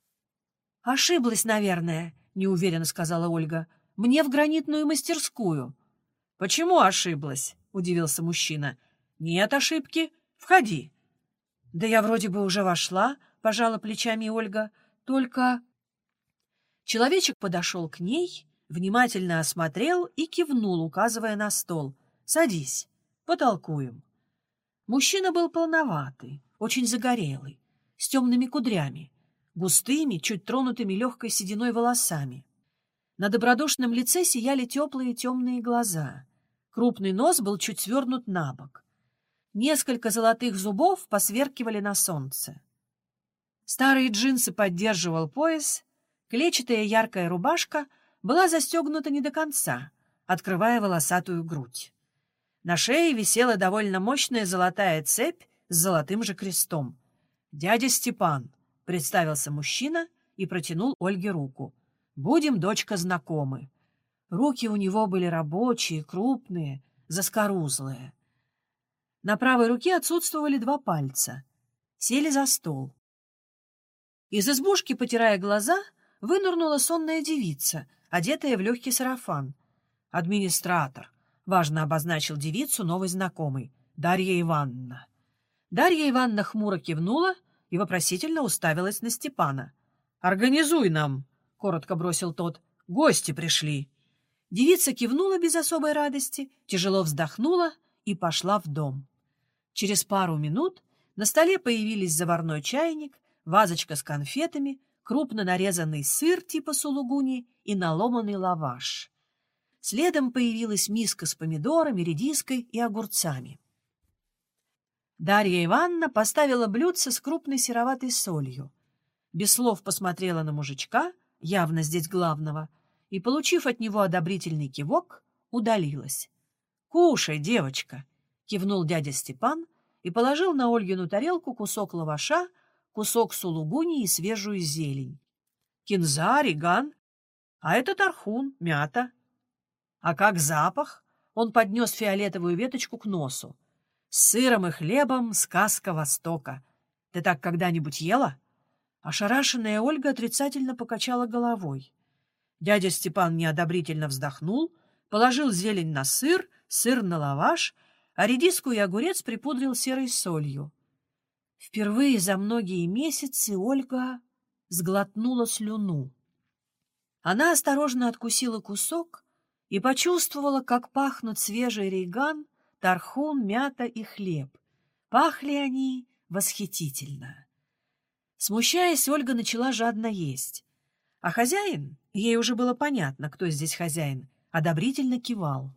— Ошиблась, наверное, — неуверенно сказала Ольга. — Мне в гранитную мастерскую. — Почему ошиблась? — удивился мужчина. — Нет ошибки. Входи. — Да я вроде бы уже вошла, — пожала плечами Ольга. — Только... Человечек подошел к ней, внимательно осмотрел и кивнул, указывая на стол. — Садись, потолкуем. Мужчина был полноватый, очень загорелый, с темными кудрями, густыми, чуть тронутыми легкой сединой волосами. На добродушном лице сияли теплые темные глаза. Крупный нос был чуть свернут на бок. Несколько золотых зубов посверкивали на солнце. Старые джинсы поддерживал пояс, клетчатая яркая рубашка была застегнута не до конца, открывая волосатую грудь. На шее висела довольно мощная золотая цепь с золотым же крестом. «Дядя Степан», — представился мужчина и протянул Ольге руку. «Будем, дочка, знакомы». Руки у него были рабочие, крупные, заскорузлые. На правой руке отсутствовали два пальца. Сели за стол. Из избушки, потирая глаза, вынырнула сонная девица, одетая в легкий сарафан. «Администратор», — важно обозначил девицу новый знакомый, Дарья Ивановна. Дарья Ивановна хмуро кивнула и вопросительно уставилась на Степана. «Организуй нам», — коротко бросил тот, — «гости пришли». Девица кивнула без особой радости, тяжело вздохнула и пошла в дом. Через пару минут на столе появились заварной чайник, вазочка с конфетами, крупно нарезанный сыр типа сулугуни и наломанный лаваш. Следом появилась миска с помидорами, редиской и огурцами. Дарья Ивановна поставила блюдце с крупной сероватой солью. Без слов посмотрела на мужичка, явно здесь главного, и, получив от него одобрительный кивок, удалилась. — Кушай, девочка! — кивнул дядя Степан и положил на Ольгину тарелку кусок лаваша, кусок сулугуни и свежую зелень. Кинза, риган, а это тархун, мята. А как запах? Он поднес фиолетовую веточку к носу. С сыром и хлебом сказка Востока. Ты так когда-нибудь ела? Ошарашенная Ольга отрицательно покачала головой. Дядя Степан неодобрительно вздохнул, положил зелень на сыр, сыр на лаваш, а редиску и огурец припудрил серой солью. Впервые за многие месяцы Ольга сглотнула слюну. Она осторожно откусила кусок и почувствовала, как пахнут свежий рейган, тархун, мята и хлеб. Пахли они восхитительно. Смущаясь, Ольга начала жадно есть. А хозяин, ей уже было понятно, кто здесь хозяин, одобрительно кивал.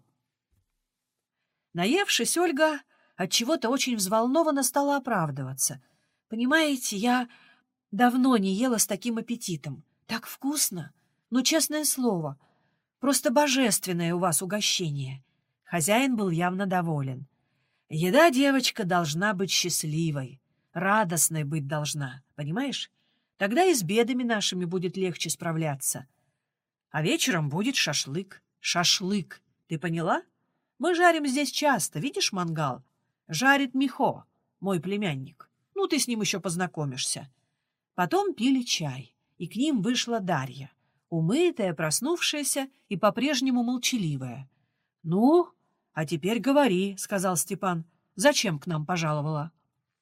Наевшись, Ольга отчего-то очень взволнованно стала оправдываться. «Понимаете, я давно не ела с таким аппетитом. Так вкусно! Ну, честное слово, просто божественное у вас угощение». Хозяин был явно доволен. «Еда, девочка, должна быть счастливой, радостной быть должна, понимаешь? Тогда и с бедами нашими будет легче справляться. А вечером будет шашлык. Шашлык, ты поняла? Мы жарим здесь часто, видишь мангал? Жарит Михо, мой племянник. Ну, ты с ним еще познакомишься». Потом пили чай, и к ним вышла Дарья, умытая, проснувшаяся и по-прежнему молчаливая. «Ну, а теперь говори», — сказал Степан, — «зачем к нам пожаловала?»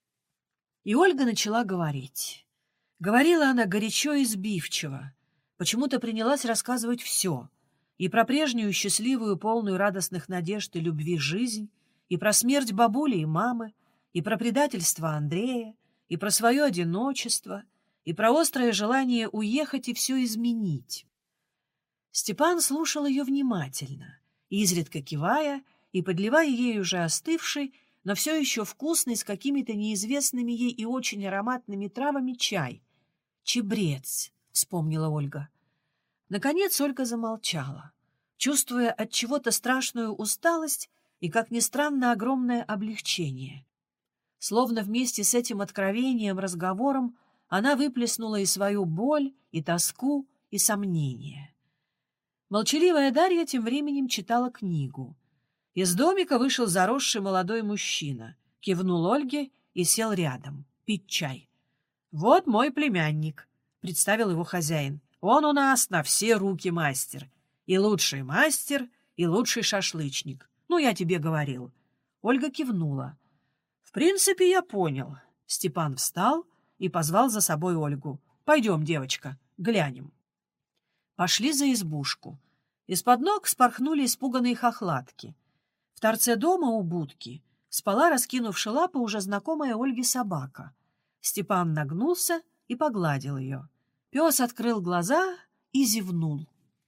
И Ольга начала говорить. Говорила она горячо и сбивчиво. Почему-то принялась рассказывать все. И про прежнюю счастливую, полную радостных надежд и любви жизнь, и про смерть бабули и мамы, и про предательство Андрея, и про свое одиночество, и про острое желание уехать и все изменить. Степан слушал ее внимательно, изредка кивая и подливая ей уже остывший, но все еще вкусный, с какими-то неизвестными ей и очень ароматными травами чай. «Чебрец», — вспомнила Ольга. Наконец Ольга замолчала, чувствуя от чего-то страшную усталость и, как ни странно, огромное облегчение. Словно вместе с этим откровением, разговором она выплеснула и свою боль, и тоску, и сомнения. Молчаливая Дарья тем временем читала книгу. Из домика вышел заросший молодой мужчина, кивнул Ольге и сел рядом, пить чай. «Вот мой племянник», — представил его хозяин. «Он у нас на все руки мастер. И лучший мастер, и лучший шашлычник. Ну, я тебе говорил». Ольга кивнула. «В принципе, я понял». Степан встал и позвал за собой Ольгу. «Пойдем, девочка, глянем». Пошли за избушку. Из-под ног спорхнули испуганные хохлатки. В торце дома у будки спала, раскинувши лапы, уже знакомая Ольге собака. Степан нагнулся и погладил ее. Пес открыл глаза и зевнул.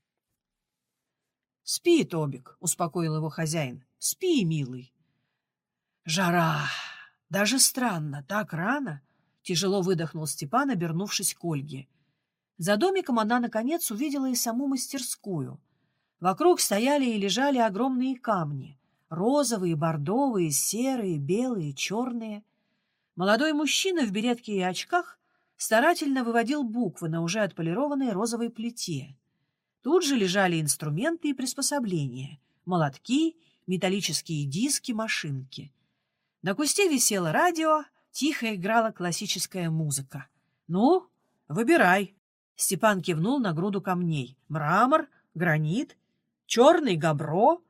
«Спи, Тобик», — успокоил его хозяин. «Спи, милый». «Жара! Даже странно, так рано!» — тяжело выдохнул Степан, обернувшись к Ольге. За домиком она, наконец, увидела и саму мастерскую. Вокруг стояли и лежали огромные камни. Розовые, бордовые, серые, белые, черные. Молодой мужчина в беретке и очках старательно выводил буквы на уже отполированной розовой плите. Тут же лежали инструменты и приспособления — молотки, металлические диски, машинки. На кусте висело радио, тихо играла классическая музыка. «Ну, выбирай». Степан кивнул на груду камней. «Мрамор, гранит, черный габро».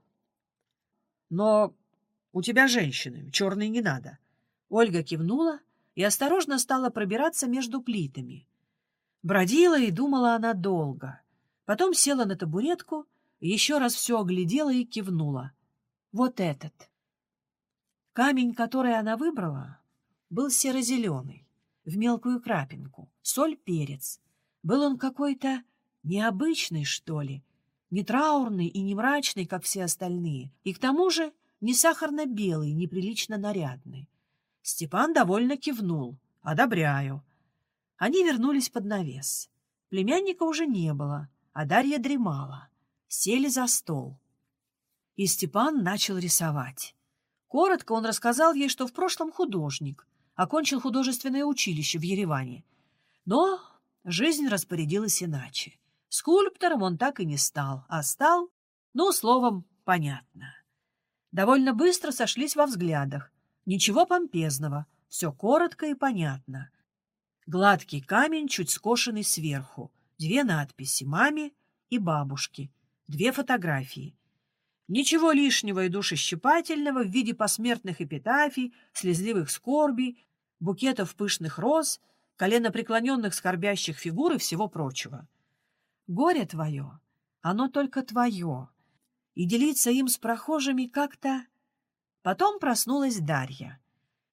«Но у тебя женщины, черный не надо». Ольга кивнула и осторожно стала пробираться между плитами. Бродила и думала она долго. Потом села на табуретку, еще раз все оглядела и кивнула. Вот этот. Камень, который она выбрала, был серо-зеленый, в мелкую крапинку, соль, перец. Был он какой-то необычный, что ли, не траурный и не мрачный, как все остальные, и к тому же не сахарно-белый, неприлично нарядный. Степан довольно кивнул. «Одобряю». Они вернулись под навес. Племянника уже не было, а Дарья дремала. Сели за стол. И Степан начал рисовать. Коротко он рассказал ей, что в прошлом художник, окончил художественное училище в Ереване. Но жизнь распорядилась иначе. Скульптором он так и не стал, а стал, ну, словом, понятно. Довольно быстро сошлись во взглядах. Ничего помпезного, все коротко и понятно. Гладкий камень, чуть скошенный сверху, две надписи «Маме» и «Бабушке», две фотографии. Ничего лишнего и душещипательного в виде посмертных эпитафий, слезливых скорбей, букетов пышных роз, коленопреклоненных скорбящих фигур и всего прочего. Горе твое, оно только твое, и делиться им с прохожими как-то... Потом проснулась Дарья.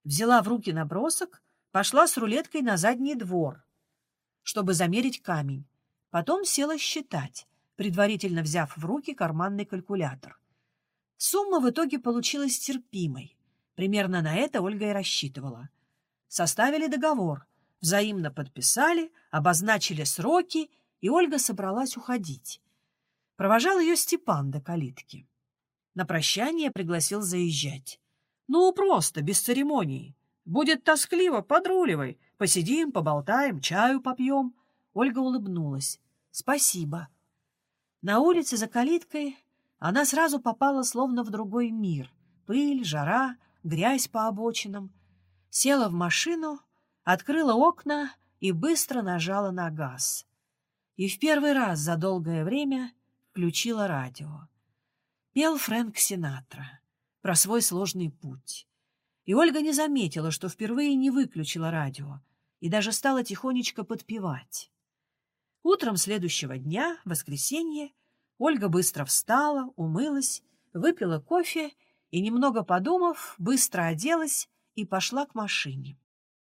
Взяла в руки набросок, пошла с рулеткой на задний двор, чтобы замерить камень. Потом села считать, предварительно взяв в руки карманный калькулятор. Сумма в итоге получилась терпимой. Примерно на это Ольга и рассчитывала. Составили договор, взаимно подписали, обозначили сроки, и Ольга собралась уходить. Провожал ее Степан до калитки. На прощание пригласил заезжать. Ну, просто, без церемоний. Будет тоскливо, подруливай. Посидим, поболтаем, чаю попьем. Ольга улыбнулась. Спасибо. На улице за калиткой она сразу попала словно в другой мир. Пыль, жара, грязь по обочинам. Села в машину, открыла окна и быстро нажала на газ. И в первый раз за долгое время включила радио. Пел Фрэнк Синатра про свой сложный путь. И Ольга не заметила, что впервые не выключила радио, и даже стала тихонечко подпевать. Утром следующего дня, воскресенье, Ольга быстро встала, умылась, выпила кофе и, немного подумав, быстро оделась и пошла к машине.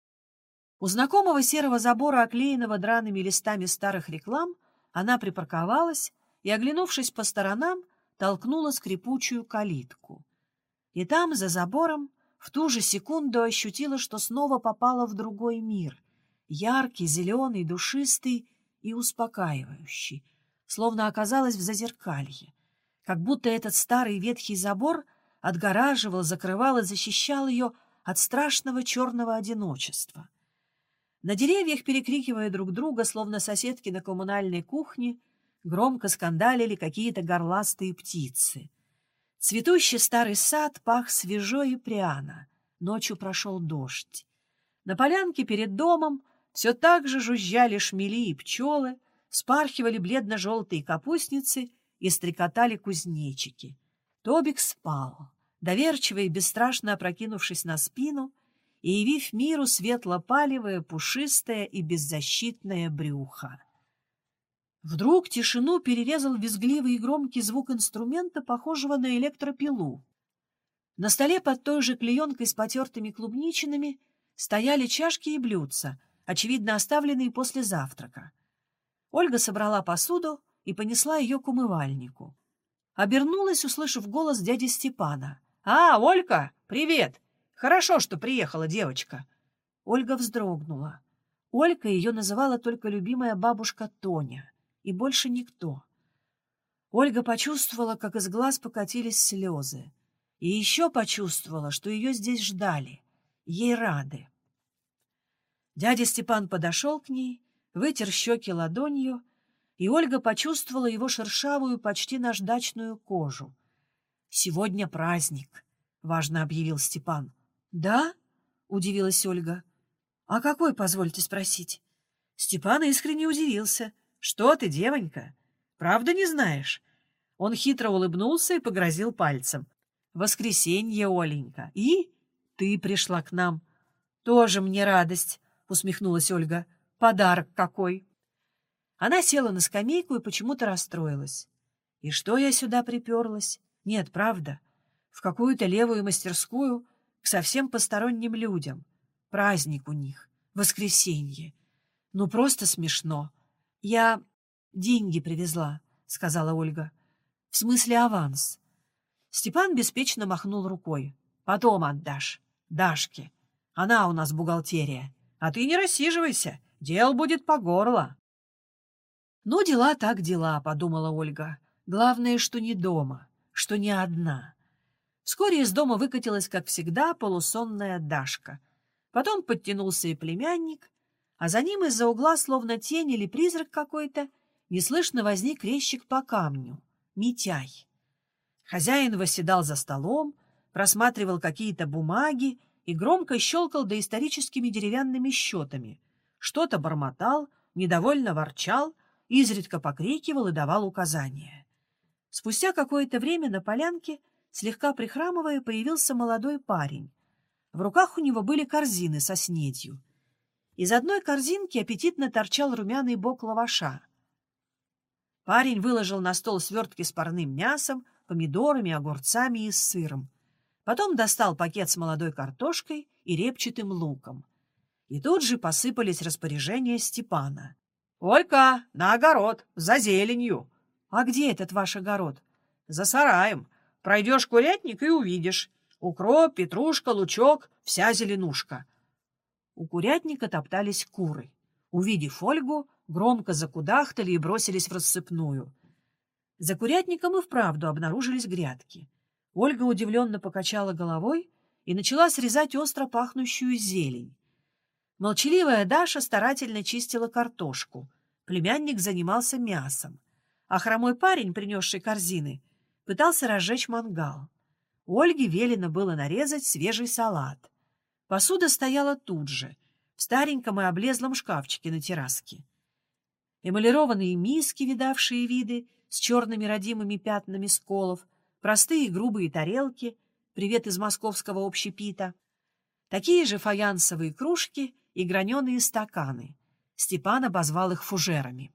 У знакомого серого забора, оклеенного драными листами старых реклам, она припарковалась и, оглянувшись по сторонам, толкнула скрипучую калитку. И там, за забором, в ту же секунду ощутила, что снова попала в другой мир, яркий, зеленый, душистый и успокаивающий, словно оказалась в зазеркалье, как будто этот старый ветхий забор отгораживал, закрывал и защищал ее от страшного черного одиночества. На деревьях, перекрикивая друг друга, словно соседки на коммунальной кухне, громко скандалили какие-то горластые птицы. Цветущий старый сад пах свежо и пряно. Ночью прошел дождь. На полянке перед домом все так же жужжали шмели и пчелы, вспархивали бледно-желтые капустницы и стрекотали кузнечики. Тобик спал, доверчиво и бесстрашно опрокинувшись на спину и явив миру светло-палевое, пушистое и беззащитное брюхо. Вдруг тишину перерезал визгливый и громкий звук инструмента, похожего на электропилу. На столе под той же клеенкой с потертыми клубничинами стояли чашки и блюдца, очевидно оставленные после завтрака. Ольга собрала посуду и понесла ее к умывальнику. Обернулась, услышав голос дяди Степана. «А, Олька, привет! Хорошо, что приехала девочка!» Ольга вздрогнула. Олька ее называла только любимая бабушка Тоня, и больше никто. Ольга почувствовала, как из глаз покатились слезы, и еще почувствовала, что ее здесь ждали, ей рады. Дядя Степан подошел к ней, вытер щеки ладонью, и Ольга почувствовала его шершавую, почти наждачную кожу. «Сегодня праздник», — важно объявил Степан. «Да?» — удивилась Ольга. «А какой, позвольте спросить?» Степан искренне удивился. «Что ты, девонька? Правда не знаешь?» Он хитро улыбнулся и погрозил пальцем. «Воскресенье, Оленька. И ты пришла к нам». «Тоже мне радость», — усмехнулась Ольга. «Подарок какой!» Она села на скамейку и почему-то расстроилась. «И что я сюда приперлась? Нет, правда. В какую-то левую мастерскую к совсем посторонним людям. Праздник у них. Воскресенье. Ну, просто смешно. Я деньги привезла», — сказала Ольга. «В смысле аванс». Степан беспечно махнул рукой. «Потом отдашь. Дашке. Она у нас бухгалтерия. А ты не рассиживайся. Дел будет по горло». «Ну, дела так дела», — подумала Ольга. «Главное, что не дома, что не одна». Вскоре из дома выкатилась, как всегда, полусонная Дашка. Потом подтянулся и племянник, а за ним из-за угла, словно тень или призрак какой-то, неслышно возник резчик по камню — Митяй. Хозяин восседал за столом, просматривал какие-то бумаги и громко щелкал доисторическими деревянными счетами. Что-то бормотал, недовольно ворчал, изредка покрикивал и давал указания. Спустя какое-то время на полянке, слегка прихрамывая, появился молодой парень. В руках у него были корзины со снедью. Из одной корзинки аппетитно торчал румяный бок лаваша. Парень выложил на стол свертки с парным мясом, помидорами, огурцами и сыром. Потом достал пакет с молодой картошкой и репчатым луком. И тут же посыпались распоряжения Степана. «Олька, на огород, за зеленью!» «А где этот ваш огород?» «За сараем. Пройдешь курятник и увидишь. Укроп, петрушка, лучок, вся зеленушка». У курятника топтались куры. Увидев Ольгу, громко закудахтали и бросились в рассыпную. За курятником и вправду обнаружились грядки. Ольга удивленно покачала головой и начала срезать остро пахнущую зелень. Молчаливая Даша старательно чистила картошку. Племянник занимался мясом. А хромой парень, принесший корзины, пытался разжечь мангал. Ольге велено было нарезать свежий салат. Посуда стояла тут же, в стареньком и облезлом шкафчике на терраске. Эмалированные миски, видавшие виды, с черными родимыми пятнами сколов, простые грубые тарелки, привет из московского общепита, такие же фаянсовые кружки и граненые стаканы. Степан обозвал их фужерами.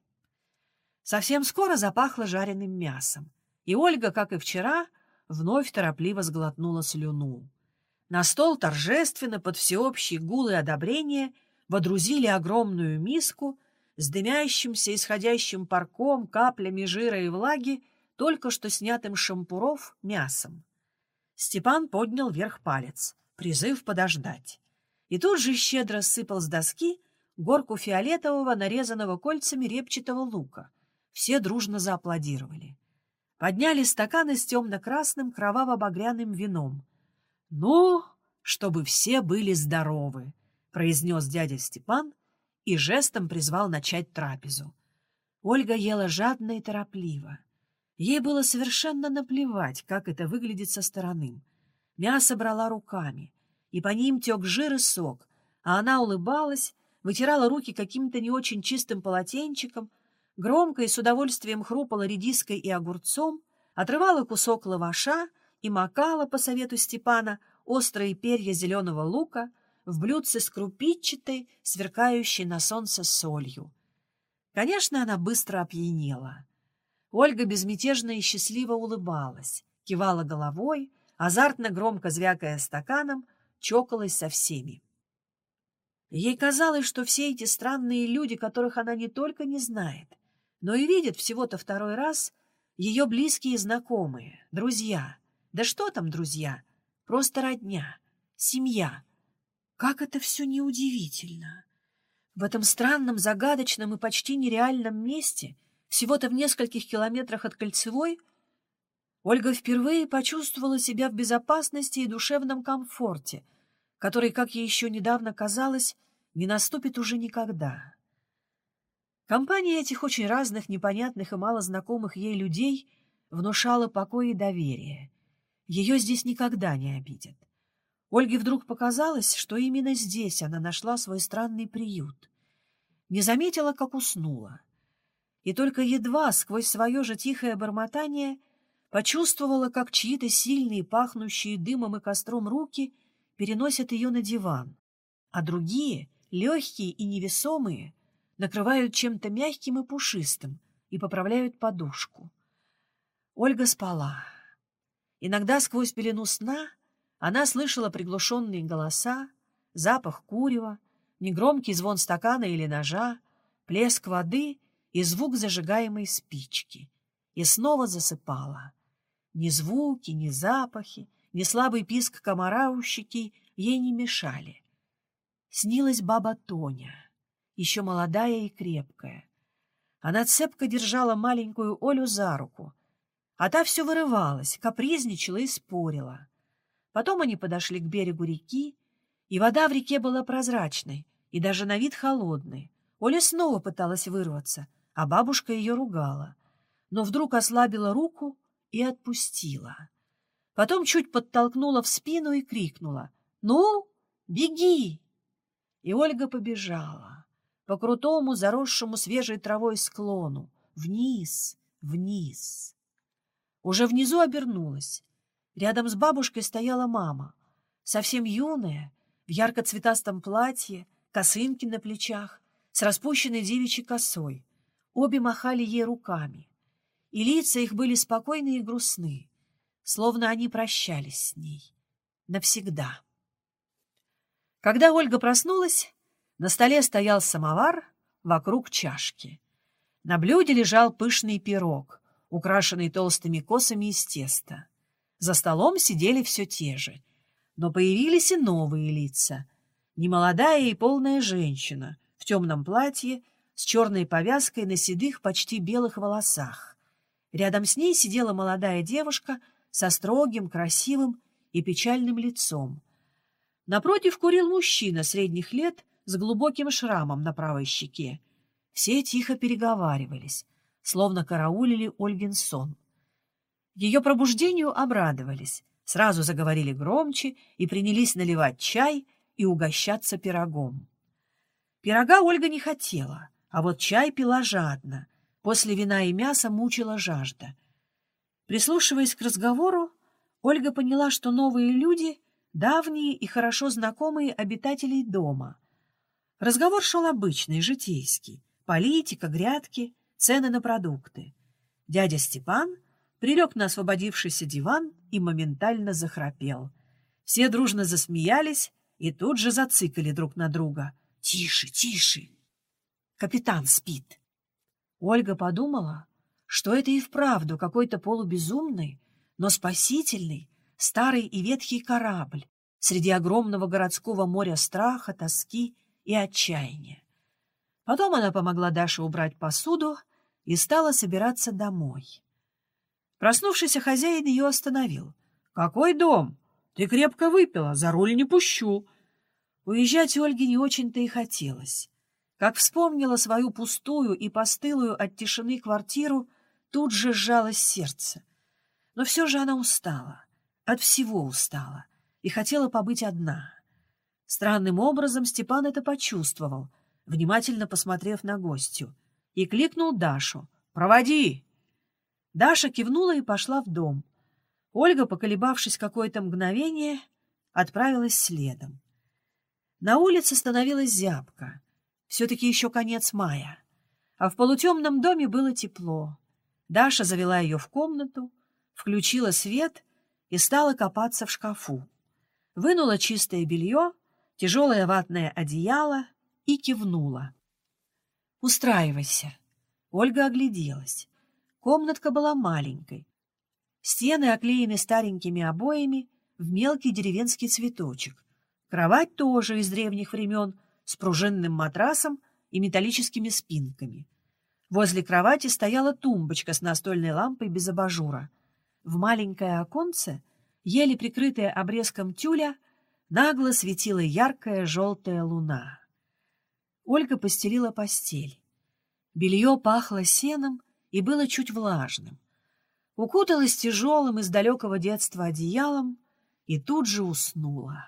Совсем скоро запахло жареным мясом, и Ольга, как и вчера, вновь торопливо сглотнула слюну. На стол торжественно, под всеобщий гул и одобрение, водрузили огромную миску с дымящимся, исходящим парком, каплями жира и влаги, только что снятым с шампуров мясом. Степан поднял вверх палец, призыв подождать, и тут же щедро сыпал с доски горку фиолетового, нарезанного кольцами репчатого лука. Все дружно зааплодировали. Подняли стаканы с темно-красным кроваво-багряным вином. «Ну, чтобы все были здоровы», — произнес дядя Степан и жестом призвал начать трапезу. Ольга ела жадно и торопливо. Ей было совершенно наплевать, как это выглядит со стороны. Мясо брала руками, и по ним тек жир и сок, а она улыбалась, вытирала руки каким-то не очень чистым полотенчиком, громко и с удовольствием хрупала редиской и огурцом, отрывала кусок лаваша и макала, по совету Степана, острые перья зеленого лука в блюдце с крупичатой, сверкающей на солнце солью. Конечно, она быстро опьянела. Ольга безмятежно и счастливо улыбалась, кивала головой, азартно громко звякая стаканом, чокалась со всеми. Ей казалось, что все эти странные люди, которых она не только не знает, но и видит всего-то второй раз, ее близкие и знакомые, друзья. Да что там друзья? Просто родня, семья. Как это все неудивительно! В этом странном, загадочном и почти нереальном месте, всего-то в нескольких километрах от Кольцевой, Ольга впервые почувствовала себя в безопасности и душевном комфорте, который, как ей еще недавно казалось, не наступит уже никогда. Компания этих очень разных, непонятных и мало знакомых ей людей внушала покой и доверие. Ее здесь никогда не обидят. Ольге вдруг показалось, что именно здесь она нашла свой странный приют. Не заметила, как уснула. И только едва сквозь свое же тихое бормотание почувствовала, как чьи-то сильные, пахнущие дымом и костром руки переносят ее на диван, а другие, легкие и невесомые, накрывают чем-то мягким и пушистым и поправляют подушку. Ольга спала. Иногда сквозь пелену сна она слышала приглушенные голоса, запах курева, негромкий звон стакана или ножа, плеск воды и звук зажигаемой спички. И снова засыпала. Ни звуки, ни запахи, ни слабый писк комара у щеки ей не мешали. Снилась баба Тоня, еще молодая и крепкая. Она цепко держала маленькую Олю за руку, а та все вырывалась, капризничала и спорила. Потом они подошли к берегу реки, и вода в реке была прозрачной и даже на вид холодной. Оля снова пыталась вырваться, а бабушка ее ругала, но вдруг ослабила руку и отпустила. Потом чуть подтолкнула в спину и крикнула: «Ну, беги!» И Ольга побежала по крутому, заросшему свежей травой склону, вниз, вниз. Уже внизу обернулась. Рядом с бабушкой стояла мама, совсем юная, в ярко-цветастом платье, косынки на плечах, с распущенной девичьей косой. Обе махали ей руками, и лица их были спокойны и грустны, словно они прощались с ней навсегда. Когда Ольга проснулась, на столе стоял самовар, вокруг чашки. На блюде лежал пышный пирог, украшенный толстыми косами из теста. За столом сидели все те же, но появились и новые лица. Немолодая и полная женщина в темном платье с черной повязкой на седых, почти белых волосах. Рядом с ней сидела молодая девушка со строгим, красивым и печальным лицом. Напротив курил мужчина средних лет с глубоким шрамом на правой щеке. Все тихо переговаривались, словно караулили Ольгин сон. Ее пробуждению обрадовались, сразу заговорили громче и принялись наливать чай и угощаться пирогом. Пирога Ольга не хотела, а вот чай пила жадно. После вина и мяса мучила жажда. Прислушиваясь к разговору, Ольга поняла, что новые люди — давние и хорошо знакомые обитателей дома. Разговор шел обычный, житейский. Политика, грядки, цены на продукты. Дядя Степан прилег на освободившийся диван и моментально захрапел. Все дружно засмеялись и тут же зацикали друг на друга. «Тише, тише! Капитан спит!» Ольга подумала, что это и вправду какой-то полубезумный, но спасительный, старый и ветхий корабль среди огромного городского моря страха, тоски и отчаяния. Потом она помогла Даше убрать посуду и стала собираться домой. Проснувшийся хозяин ее остановил. «Какой дом? Ты крепко выпила, за руль не пущу». Уезжать Ольге не очень-то и хотелось. Как вспомнила свою пустую и постылую от тишины квартиру, тут же сжалось сердце. Но все же она устала, от всего устала, и хотела побыть одна. Странным образом Степан это почувствовал, внимательно посмотрев на гостью, и кликнул Дашу. «Проводи!» Даша кивнула и пошла в дом. Ольга, поколебавшись какое-то мгновение, отправилась следом. На улице становилась зябко. Все-таки еще конец мая. А в полутемном доме было тепло. Даша завела ее в комнату, включила свет и стала копаться в шкафу. Вынула чистое белье, тяжелое ватное одеяло и кивнула. «Устраивайся». Ольга огляделась. Комнатка была маленькой. Стены оклеены старенькими обоями в мелкий деревенский цветочек. Кровать тоже из древних времен, с пружинным матрасом и металлическими спинками. Возле кровати стояла тумбочка с настольной лампой без абажура. В маленькое оконце, еле прикрытое обрезком тюля, нагло светила яркая желтая луна. Ольга постелила постель. Белье пахло сеном и было чуть влажным. Укуталась тяжелым из далекого детства одеялом и тут же уснула.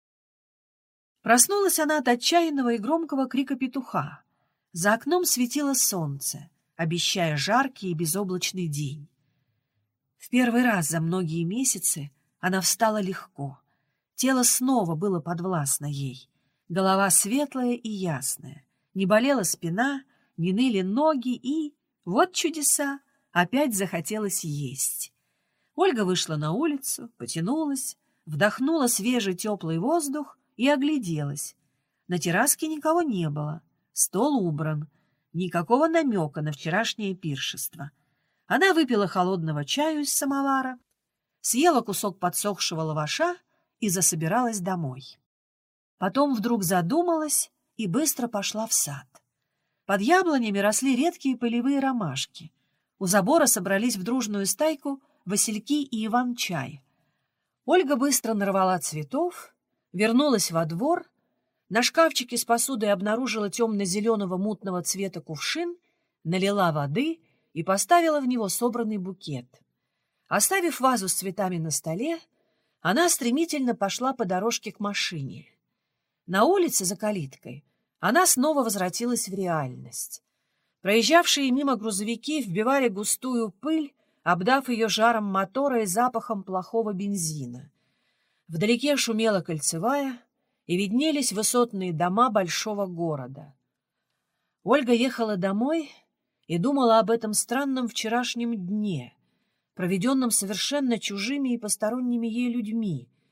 Проснулась она от отчаянного и громкого крика петуха. За окном светило солнце, обещая жаркий и безоблачный день. В первый раз за многие месяцы она встала легко. Тело снова было подвластно ей. Голова светлая и ясная. Не болела спина, не ныли ноги и, вот чудеса, опять захотелось есть. Ольга вышла на улицу, потянулась, вдохнула свежий теплый воздух и огляделась. На терраске никого не было. Стол убран. Никакого намека на вчерашнее пиршество. Она выпила холодного чаю из самовара, съела кусок подсохшего лаваша и засобиралась домой. Потом вдруг задумалась и быстро пошла в сад. Под яблонями росли редкие полевые ромашки. У забора собрались в дружную стайку васильки и иван-чай. Ольга быстро нарвала цветов, вернулась во двор, на шкафчике с посудой обнаружила темно-зеленого мутного цвета кувшин, налила воды и поставила в него собранный букет. Оставив вазу с цветами на столе, она стремительно пошла по дорожке к машине. На улице за калиткой она снова возвратилась в реальность. Проезжавшие мимо грузовики вбивали густую пыль, обдав ее жаром мотора и запахом плохого бензина. Вдалеке шумела кольцевая, и виднелись высотные дома большого города. Ольга ехала домой и думала об этом странном вчерашнем дне, проведенном совершенно чужими и посторонними ей людьми,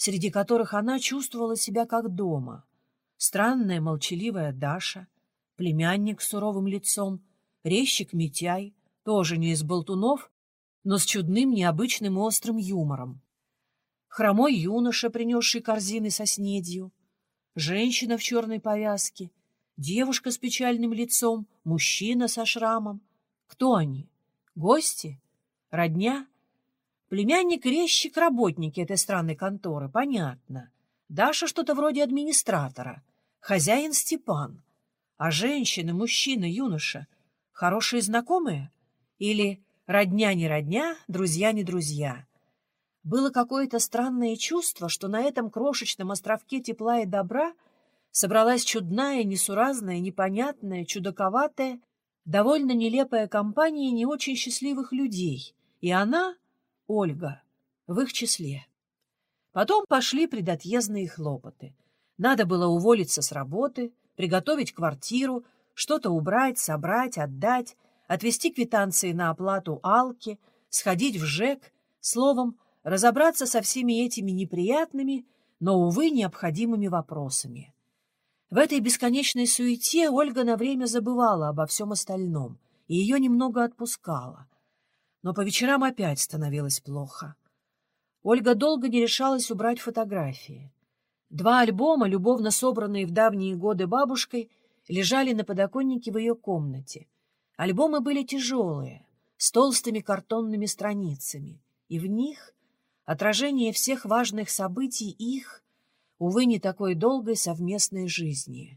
среди которых она чувствовала себя как дома. Странная молчаливая Даша, племянник с суровым лицом, резчик Митяй, тоже не из болтунов, но с чудным, необычным и острым юмором. Хромой юноша, принесший корзины со снедью, женщина в черной повязке, девушка с печальным лицом, мужчина со шрамом. Кто они? Гости? Родня? Племянник, резчик, работники этой странной конторы, понятно. Даша что-то вроде администратора. Хозяин Степан. А женщина, мужчина, юноша — хорошие знакомые? Или родня не родня, друзья не друзья? Было какое-то странное чувство, что на этом крошечном островке тепла и добра собралась чудная, несуразная, непонятная, чудаковатая, довольно нелепая компания не очень счастливых людей. И она, Ольга, в их числе. Потом пошли предотъездные хлопоты. Надо было уволиться с работы, приготовить квартиру, что-то убрать, собрать, отдать, отвезти квитанции на оплату Алке, сходить в ЖЭК, словом, разобраться со всеми этими неприятными, но, увы, необходимыми вопросами. В этой бесконечной суете Ольга на время забывала обо всем остальном, и ее немного отпускала. Но по вечерам опять становилось плохо. Ольга долго не решалась убрать фотографии. Два альбома, любовно собранные в давние годы бабушкой, лежали на подоконнике в ее комнате. Альбомы были тяжелые, с толстыми картонными страницами, и в них отражение всех важных событий их, увы, не такой долгой совместной жизни.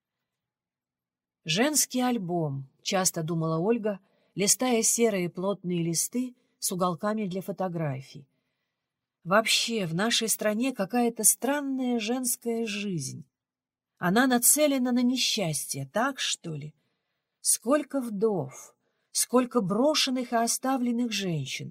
«Женский альбом», — часто думала Ольга, листая серые плотные листы с уголками для фотографий. Вообще, в нашей стране какая-то странная женская жизнь. Она нацелена на несчастье, так, что ли? Сколько вдов, сколько брошенных и оставленных женщин.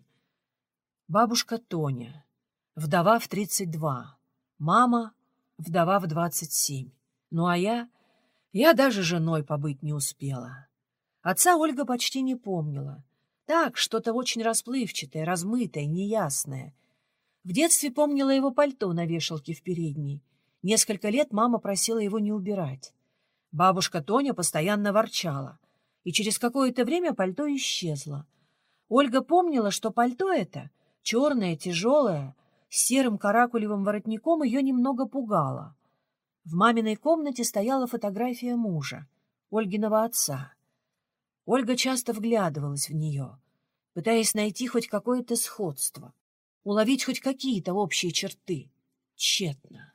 Бабушка Тоня, вдова в тридцать два, мама, вдова в двадцать семь. Ну а я, я даже женой побыть не успела. Отца Ольга почти не помнила. Так, что-то очень расплывчатое, размытое, неясное. В детстве помнила его пальто на вешалке в передней. Несколько лет мама просила его не убирать. Бабушка Тоня постоянно ворчала, и через какое-то время пальто исчезло. Ольга помнила, что пальто это, черное, тяжелое, с серым каракулевым воротником, ее немного пугало. В маминой комнате стояла фотография мужа, Ольгиного отца. Ольга часто вглядывалась в нее, пытаясь найти хоть какое-то сходство, уловить хоть какие-то общие черты. Тщетно.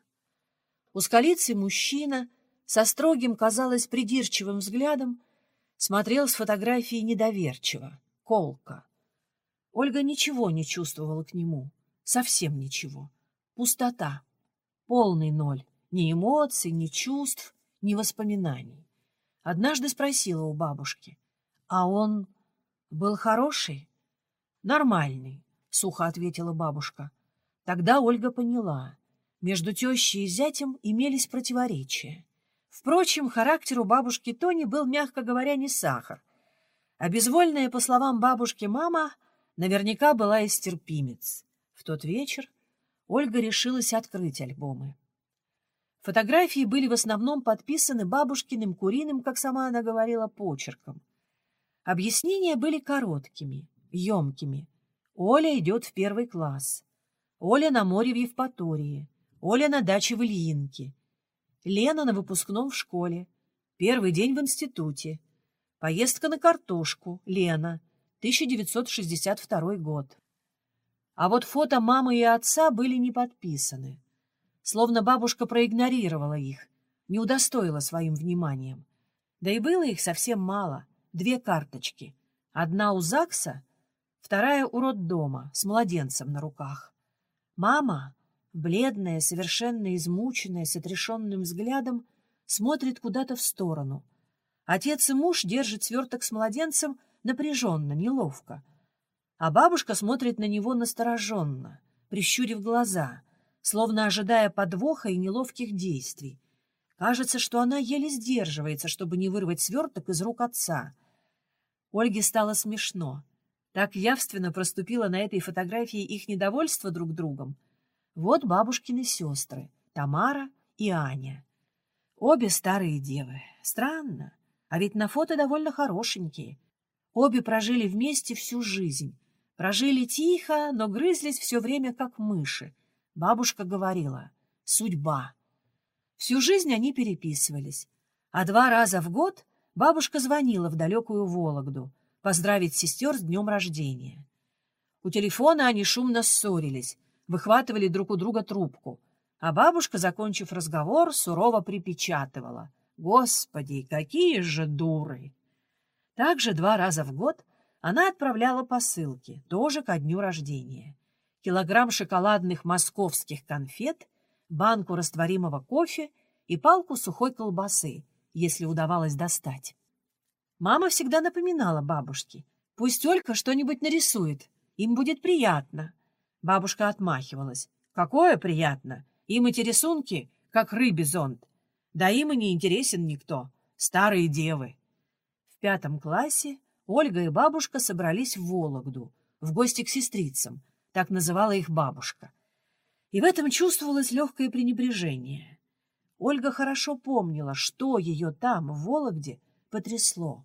Узколицый мужчина со строгим, казалось, придирчивым взглядом смотрел с фотографии недоверчиво, колко. Ольга ничего не чувствовала к нему, совсем ничего. Пустота, полный ноль, ни эмоций, ни чувств, ни воспоминаний. Однажды спросила у бабушки: «А он был хороший?» «Нормальный», — сухо ответила бабушка. Тогда Ольга поняла. Между тещей и зятем имелись противоречия. Впрочем, характер у бабушки Тони был, мягко говоря, не сахар. А безвольная, по словам бабушки, мама наверняка была истерпимец. В тот вечер Ольга решилась открыть альбомы. Фотографии были в основном подписаны бабушкиным куриным, как сама она говорила, почерком. Объяснения были короткими, емкими. Оля идет в первый класс. Оля на море в Евпатории. Оля на даче в Ильинке. Лена на выпускном в школе. Первый день в институте. Поездка на картошку. Лена. тысяча девятьсот шестьдесят второй год. А вот фото мамы и отца были не подписаны. Словно бабушка проигнорировала их, не удостоила своим вниманием. Да и было их совсем мало. Две карточки. Одна у ЗАГСа, вторая у роддома, с младенцем на руках. Мама, бледная, совершенно измученная, с отрешенным взглядом, смотрит куда-то в сторону. Отец и муж держат сверток с младенцем напряженно, неловко. А бабушка смотрит на него настороженно, прищурив глаза, словно ожидая подвоха и неловких действий. Кажется, что она еле сдерживается, чтобы не вырвать сверток из рук отца. Ольге стало смешно. Так явственно проступило на этой фотографии их недовольство друг другом. Вот бабушкины сестры Тамара и Аня. Обе старые девы. Странно, а ведь на фото довольно хорошенькие. Обе прожили вместе всю жизнь. Прожили тихо, но грызлись все время, как мыши. Бабушка говорила: «Судьба». Всю жизнь они переписывались. А два раза в год бабушка звонила в далекую Вологду поздравить сестер с днем рождения. У телефона они шумно ссорились, выхватывали друг у друга трубку. А бабушка, закончив разговор, сурово припечатывала: «Господи, какие же дуры!» Также два раза в год она отправляла посылки, тоже ко дню рождения. Килограмм шоколадных московских конфет, банку растворимого кофе и палку сухой колбасы, если удавалось достать. Мама всегда напоминала бабушке: «Пусть Олька что-нибудь нарисует, им будет приятно». Бабушка отмахивалась: «Какое приятно? Им эти рисунки, как рыбе зонт. Да им и не интересен никто. Старые девы». В пятом классе Ольга и бабушка собрались в Вологду, в гости к сестрицам, так называла их бабушка. И в этом чувствовалось легкое пренебрежение. Ольга хорошо помнила, что ее там, в Вологде, потрясло.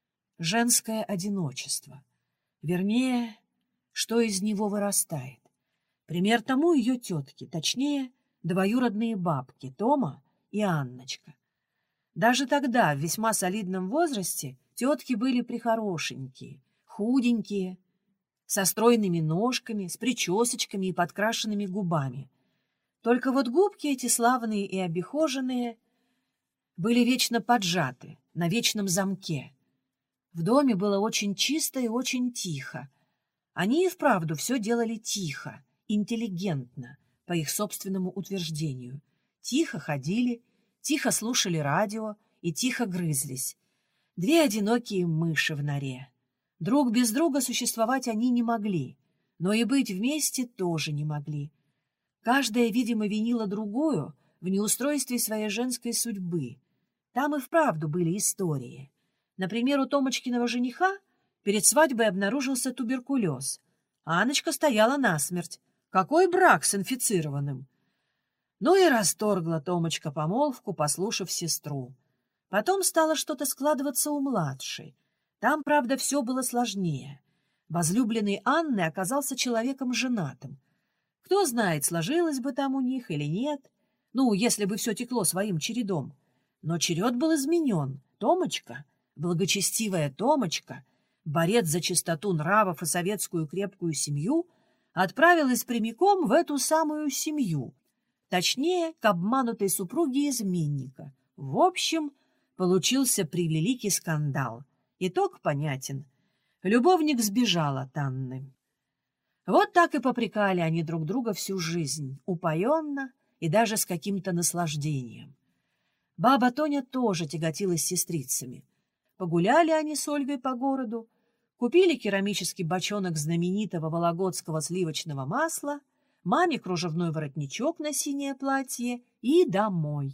Женское одиночество. Вернее, что из него вырастает. Пример тому ее тетки, точнее, двоюродные бабки Тома и Анночка. Даже тогда, в весьма солидном возрасте, тетки были прихорошенькие, худенькие, со стройными ножками, с причесочками и подкрашенными губами. Только вот губки эти славные и обихоженные были вечно поджаты, на вечном замке. В доме было очень чисто и очень тихо. Они и вправду все делали тихо, интеллигентно, по их собственному утверждению. Тихо ходили, тихо слушали радио и тихо грызлись. Две одинокие мыши в норе. Друг без друга существовать они не могли, но и быть вместе тоже не могли. Каждая, видимо, винила другую в неустройстве своей женской судьбы. Там и вправду были истории. Например, у Томочкиного жениха перед свадьбой обнаружился туберкулез, а Анночка стояла насмерть. Какой брак с инфицированным? Ну и расторгла Томочка помолвку, послушав сестру. Потом стало что-то складываться у младшей. Там, правда, все было сложнее. Возлюбленный Анны оказался человеком женатым. Кто знает, сложилось бы там у них или нет, ну, если бы все текло своим чередом. Но черед был изменен. Томочка, благочестивая Томочка, борец за чистоту нравов и советскую крепкую семью, отправилась прямиком в эту самую семью, точнее, к обманутой супруге изменника. В общем, получился превеликий скандал. Итог понятен. Любовник сбежал от Анны. Вот так и попрекали они друг друга всю жизнь, упоенно и даже с каким-то наслаждением. Баба Тоня тоже тяготилась сестрицами. Погуляли они с Ольгой по городу, купили керамический бочонок знаменитого вологодского сливочного масла, маме кружевной воротничок на синее платье и домой.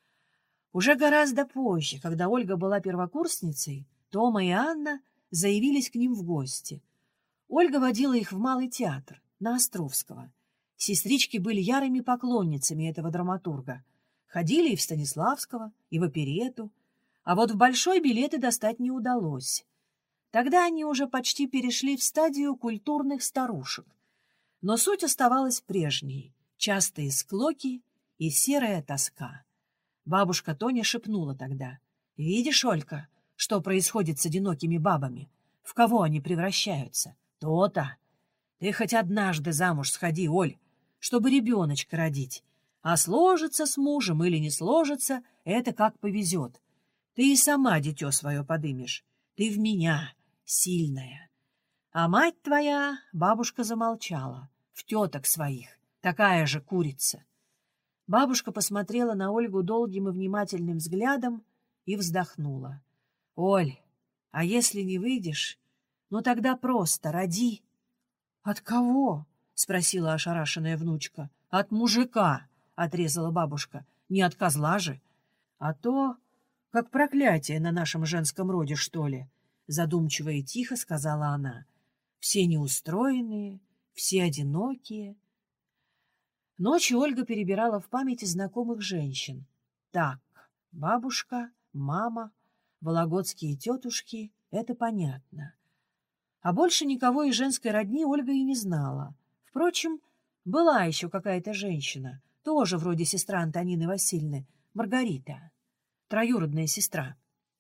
Уже гораздо позже, когда Ольга была первокурсницей, Тома и Анна заявились к ним в гости. Ольга водила их в Малый театр, на Островского. Сестрички были ярыми поклонницами этого драматурга. Ходили и в Станиславского, и в оперетту, а вот в Большой билеты достать не удалось. Тогда они уже почти перешли в стадию культурных старушек. Но суть оставалась прежней — частые склоки и серая тоска. Бабушка Тоня шепнула тогда: «Видишь, Олька, что происходит с одинокими бабами? В кого они превращаются? То-то! Ты хоть однажды замуж сходи, Оль, чтобы ребеночка родить. А сложится с мужем или не сложится — это как повезет. Ты и сама дитё свое подымешь. Ты в меня, сильная. А мать твоя, — бабушка замолчала, — в теток своих, такая же курица». Бабушка посмотрела на Ольгу долгим и внимательным взглядом и вздохнула. «Оль, а если не выйдешь, ну тогда просто роди». «От кого?» — спросила ошарашенная внучка. «От мужика», — отрезала бабушка. «Не от козла же. А то, как проклятие на нашем женском роде, что ли», — задумчиво и тихо сказала она. «Все неустроенные, все одинокие». Ночью Ольга перебирала в памяти знакомых женщин. Так, бабушка, мама, вологодские тетушки — это понятно. А больше никого из женской родни Ольга и не знала. Впрочем, была еще какая-то женщина, тоже вроде сестра Антонины Васильевны, Маргарита, троюродная сестра.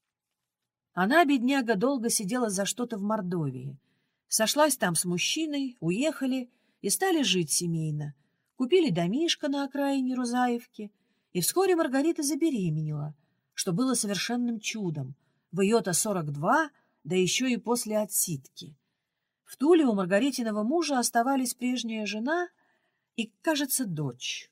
Она, бедняга, долго сидела за что-то в Мордовии. Сошлась там с мужчиной, уехали и стали жить семейно. Купили домишко на окраине Рузаевки, и вскоре Маргарита забеременела, что было совершенным чудом. В ее-то сорок два, да еще и после отсидки. В Туле у Маргаритиного мужа оставались прежняя жена и, кажется, дочь.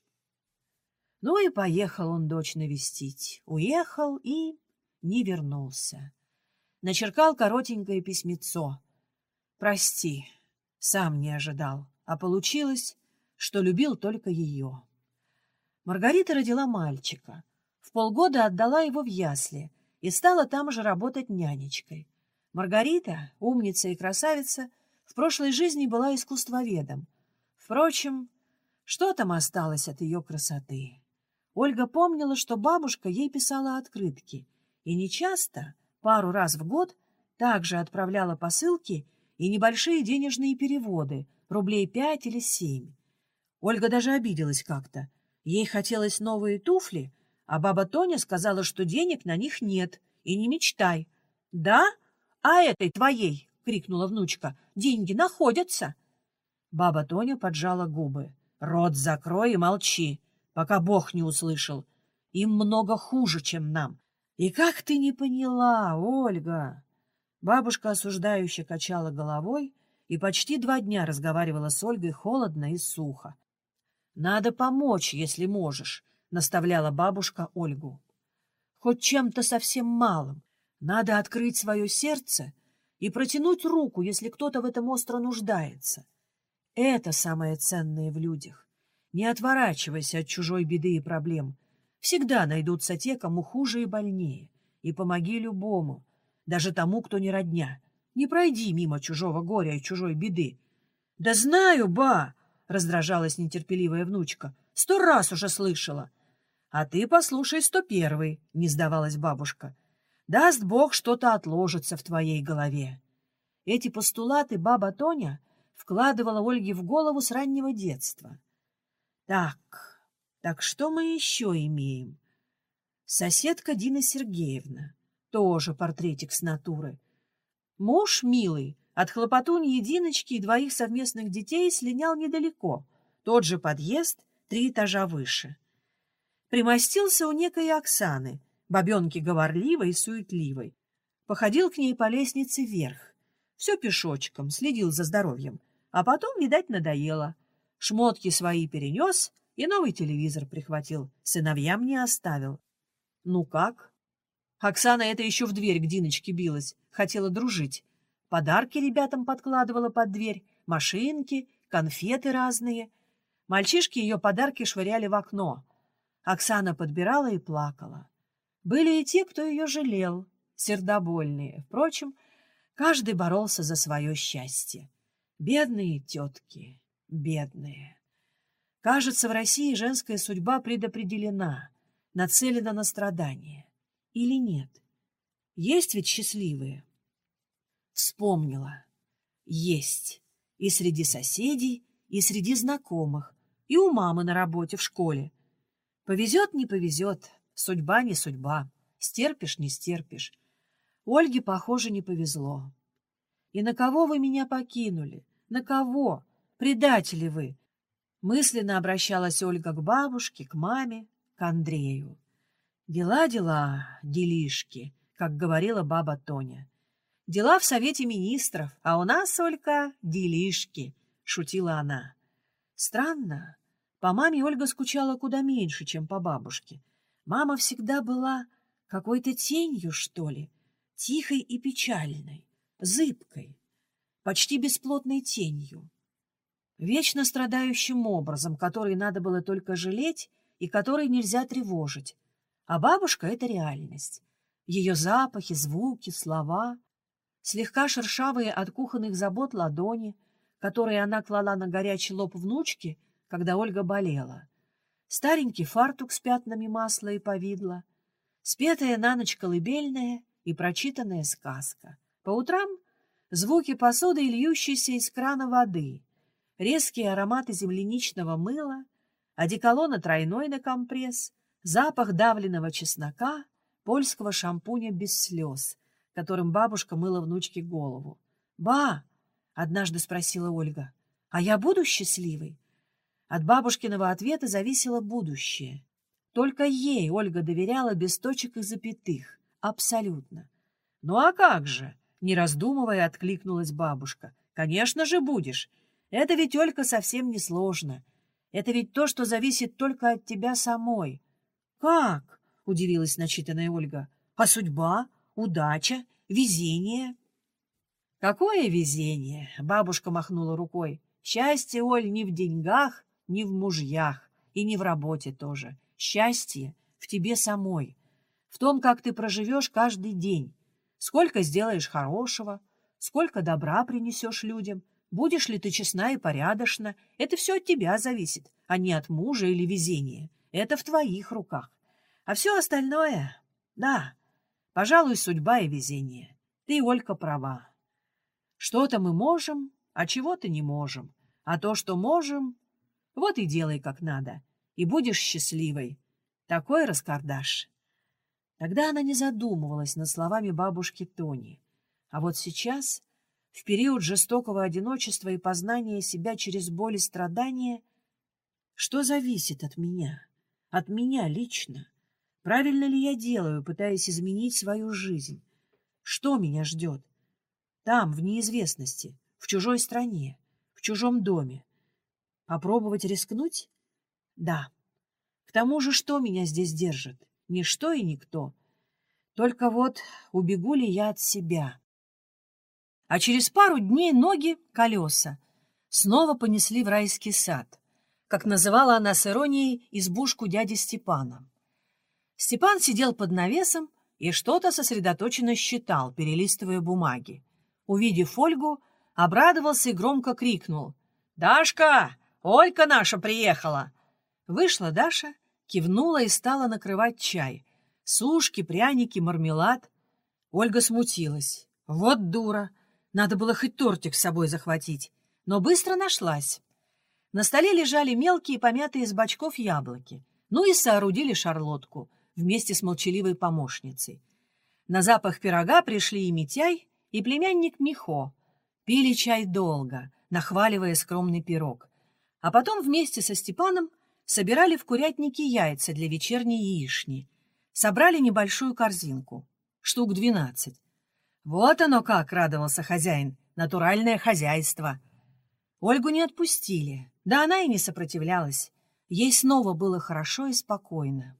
Ну и поехал он дочь навестить. Уехал и не вернулся. Начеркал коротенькое письмецо. «Прости, сам не ожидал, а получилось, что любил только ее». Маргарита родила мальчика. В полгода отдала его в ясли и стала там же работать нянечкой. Маргарита, умница и красавица, в прошлой жизни была искусствоведом. Впрочем, что там осталось от ее красоты? Ольга помнила, что бабушка ей писала открытки, и нечасто, пару раз в год, также отправляла посылки и небольшие денежные переводы, рублей пять или семь. Ольга даже обиделась как-то. Ей хотелось новые туфли, а баба Тоня сказала, что денег на них нет, и не мечтай. «Да? А этой твоей!» — крикнула внучка. «Деньги находятся!» Баба Тоня поджала губы. «Рот закрой и молчи, пока Бог не услышал. Им много хуже, чем нам. И как ты не поняла, Ольга?» Бабушка осуждающе качала головой и почти два дня разговаривала с Ольгой холодно и сухо. «Надо помочь, если можешь», — наставляла бабушка Ольгу. «Хоть чем-то совсем малым. Надо открыть свое сердце и протянуть руку, если кто-то в этом остро нуждается. Это самое ценное в людях. Не отворачивайся от чужой беды и проблем. Всегда найдутся те, кому хуже и больнее. И помоги любому, даже тому, кто не родня. Не пройди мимо чужого горя и чужой беды». «Да знаю, ба!» — раздражалась нетерпеливая внучка. «Сто раз уже слышала». «А ты послушай сто первый», — не сдавалась бабушка. «Даст Бог, что-то отложится в твоей голове». Эти постулаты баба Тоня вкладывала Ольге в голову с раннего детства. Так, так что мы еще имеем? Соседка Дина Сергеевна, тоже портретик с натуры. Муж милый, от хлопотуньи Диночки и двоих совместных детей слинял недалеко, тот же подъезд, три этажа выше. Примостился у некой Оксаны, бабенки говорливой и суетливой. Походил к ней по лестнице вверх, все пешочком, следил за здоровьем, а потом, видать, надоело. Шмотки свои перенес и новый телевизор прихватил, сыновьям не оставил. Ну как? Оксана это еще в дверь к Диночке билась, хотела дружить. Подарки ребятам подкладывала под дверь, машинки, конфеты разные. Мальчишки ее подарки швыряли в окно. Оксана подбирала и плакала. Были и те, кто ее жалел, сердобольные. Впрочем, каждый боролся за свое счастье. Бедные тетки, бедные. Кажется, в России женская судьба предопределена, нацелена на страдания. Или нет? Есть ведь счастливые? Вспомнила. Есть. И среди соседей, и среди знакомых, и у мамы на работе, в школе. Повезет, не повезет, судьба не судьба, стерпишь, не стерпишь. Ольге, похоже, не повезло. И на кого вы меня покинули? На кого? Предатели вы! Мысленно обращалась Ольга к бабушке, к маме, к Андрею. Дела, дела, делишки, как говорила баба Тоня. Дела в Совете Министров, а у нас, Олька, делишки, шутила она. Странно, по маме Ольга скучала куда меньше, чем по бабушке. Мама всегда была какой-то тенью, что ли, тихой и печальной, зыбкой, почти бесплотной тенью, вечно страдающим образом, который надо было только жалеть и который нельзя тревожить. А бабушка — это реальность. Ее запахи, звуки, слова, слегка шершавые от кухонных забот ладони, которые она клала на горячий лоб внучки, когда Ольга болела. Старенький фартук с пятнами масла и повидла, спетая на ночь колыбельная и прочитанная сказка. По утрам звуки посуды и льющейся из крана воды, резкие ароматы земляничного мыла, одеколона тройной на компресс, запах давленного чеснока, польского шампуня без слез, которым бабушка мыла внучке голову. «Ба!» — однажды спросила Ольга. «А я буду счастливой?» От бабушкиного ответа зависело будущее. Только ей Ольга доверяла без точек и запятых. Абсолютно. «Ну а как же?» — не раздумывая, откликнулась бабушка. «Конечно же будешь. Это ведь, Ольга, совсем не сложно. Это ведь то, что зависит только от тебя самой». «Как?» — удивилась начитанная Ольга. «А судьба, удача, везение?» «Какое везение?» — бабушка махнула рукой. «Счастье, Оль, не в деньгах, не в мужьях и не в работе тоже. Счастье в тебе самой, в том, как ты проживешь каждый день, сколько сделаешь хорошего, сколько добра принесешь людям, будешь ли ты честна и порядочна. Это все от тебя зависит, а не от мужа или везения. Это в твоих руках. А все остальное, да, пожалуй, судьба и везение. Ты, Олька, права. Что-то мы можем, а чего-то не можем. А то, что можем, вот и делай как надо, и будешь счастливой. Такой раскардаш». Тогда она не задумывалась над словами бабушки Тони. А вот сейчас, в период жестокого одиночества и познания себя через боль и страдания, что зависит от меня, от меня лично? Правильно ли я делаю, пытаясь изменить свою жизнь? Что меня ждет? Там, в неизвестности, в чужой стране, в чужом доме. Попробовать рискнуть? Да. К тому же, что меня здесь держит? Ничто и никто. Только вот убегу ли я от себя? А через пару дней ноги — колеса. Снова понесли в райский сад, как называла она с иронией избушку дяди Степана. Степан сидел под навесом и что-то сосредоточенно считал, перелистывая бумаги. Увидев Ольгу, обрадовался и громко крикнул: «Дашка! Олька наша приехала!» Вышла Даша, кивнула и стала накрывать чай. Сушки, пряники, мармелад. Ольга смутилась. Вот дура! Надо было хоть тортик с собой захватить. Но быстро нашлась. На столе лежали мелкие, помятые из бочков яблоки. Ну и соорудили шарлотку вместе с молчаливой помощницей. На запах пирога пришли и Митяй, и племянник Михо. Пили чай долго, нахваливая скромный пирог. А потом вместе со Степаном собирали в курятнике яйца для вечерней яични. Собрали небольшую корзинку, штук двенадцать. Вот оно как, радовался хозяин, натуральное хозяйство. Ольгу не отпустили, да она и не сопротивлялась. Ей снова было хорошо и спокойно.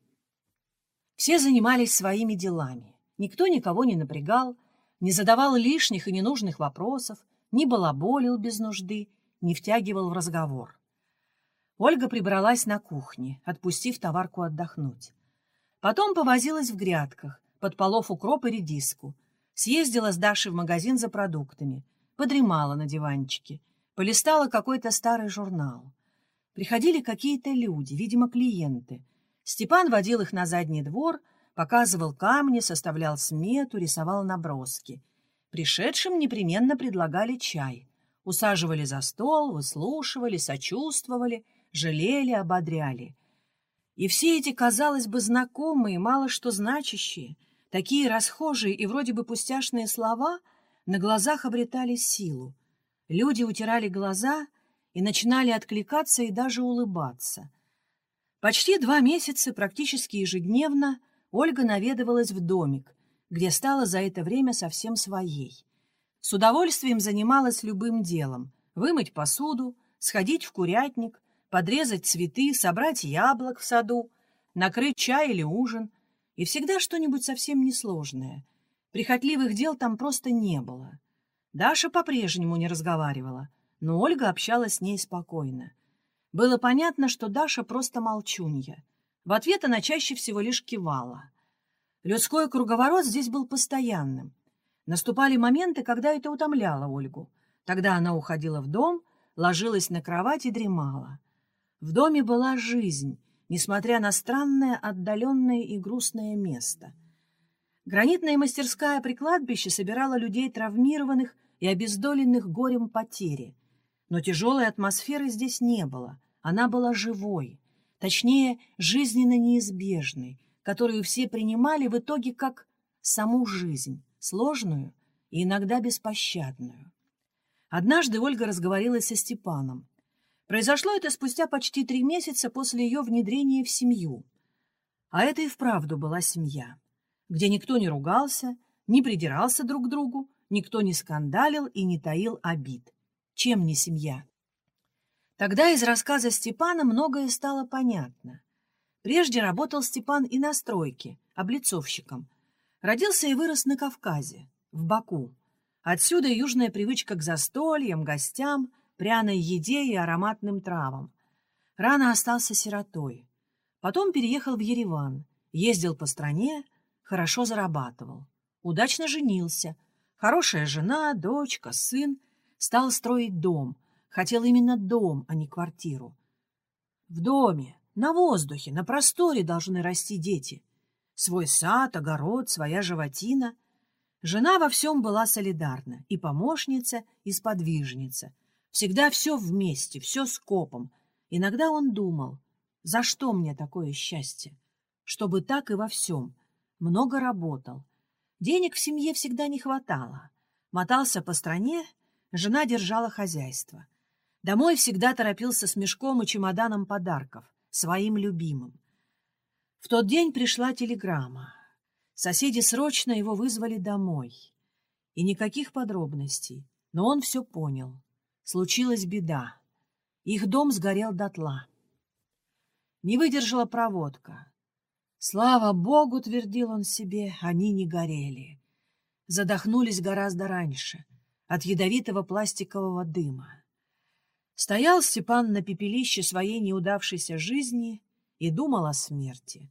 Все занимались своими делами. Никто никого не напрягал, не задавал лишних и ненужных вопросов, не балаболил без нужды, не втягивал в разговор. Ольга прибралась на кухне, отпустив товарку отдохнуть. Потом повозилась в грядках, подполов укроп и редиску. Съездила с Дашей в магазин за продуктами, подремала на диванчике, полистала какой-то старый журнал. Приходили какие-то люди, видимо, клиенты. Степан водил их на задний двор, показывал камни, составлял смету, рисовал наброски. Пришедшим непременно предлагали чай. Усаживали за стол, выслушивали, сочувствовали, жалели, ободряли. И все эти, казалось бы, знакомые, мало что значащие, такие расхожие и вроде бы пустяшные слова на глазах обретали силу. Люди утирали глаза и начинали откликаться и даже улыбаться. Почти два месяца, практически ежедневно, Ольга наведывалась в домик, где стала за это время совсем своей. С удовольствием занималась любым делом — вымыть посуду, сходить в курятник, подрезать цветы, собрать яблок в саду, накрыть чай или ужин. И всегда что-нибудь совсем несложное. Прихотливых дел там просто не было. Даша по-прежнему не разговаривала, но Ольга общалась с ней спокойно. Было понятно, что Даша просто молчунья. В ответ она чаще всего лишь кивала. Людской круговорот здесь был постоянным. Наступали моменты, когда это утомляло Ольгу. Тогда она уходила в дом, ложилась на кровать и дремала. В доме была жизнь, несмотря на странное, отдаленное и грустное место. Гранитная мастерская при кладбище собирала людей, травмированных и обездоленных горем потери. Но тяжелой атмосферы здесь не было. Она была живой, точнее, жизненно неизбежной, которую все принимали в итоге как саму жизнь, сложную и иногда беспощадную. Однажды Ольга разговорилась со Степаном. Произошло это спустя почти три месяца после ее внедрения в семью. А это и вправду была семья, где никто не ругался, не придирался друг к другу, никто не скандалил и не таил обид. Чем не семья? Тогда из рассказа Степана многое стало понятно. Прежде работал Степан и на стройке, облицовщиком. Родился и вырос на Кавказе, в Баку. Отсюда южная привычка к застольям, гостям, пряной еде и ароматным травам. Рано остался сиротой. Потом переехал в Ереван, ездил по стране, хорошо зарабатывал. Удачно женился. Хорошая жена, дочка, сын. Стал строить дом. Хотел именно дом, а не квартиру. В доме, на воздухе, на просторе должны расти дети. Свой сад, огород, своя животина. Жена во всем была солидарна. И помощница, и сподвижница. Всегда все вместе, все скопом. Иногда он думал, за что мне такое счастье? Чтобы так и во всем. Много работал. Денег в семье всегда не хватало. Мотался по стране, жена держала хозяйство. Домой всегда торопился с мешком и чемоданом подарков, своим любимым. В тот день пришла телеграмма. Соседи срочно его вызвали домой. И никаких подробностей, но он все понял. Случилась беда. Их дом сгорел дотла. Не выдержала проводка. Слава Богу, твердил он себе, они не горели. Задохнулись гораздо раньше, от ядовитого пластикового дыма. Стоял Степан на пепелище своей неудавшейся жизни и думал о смерти.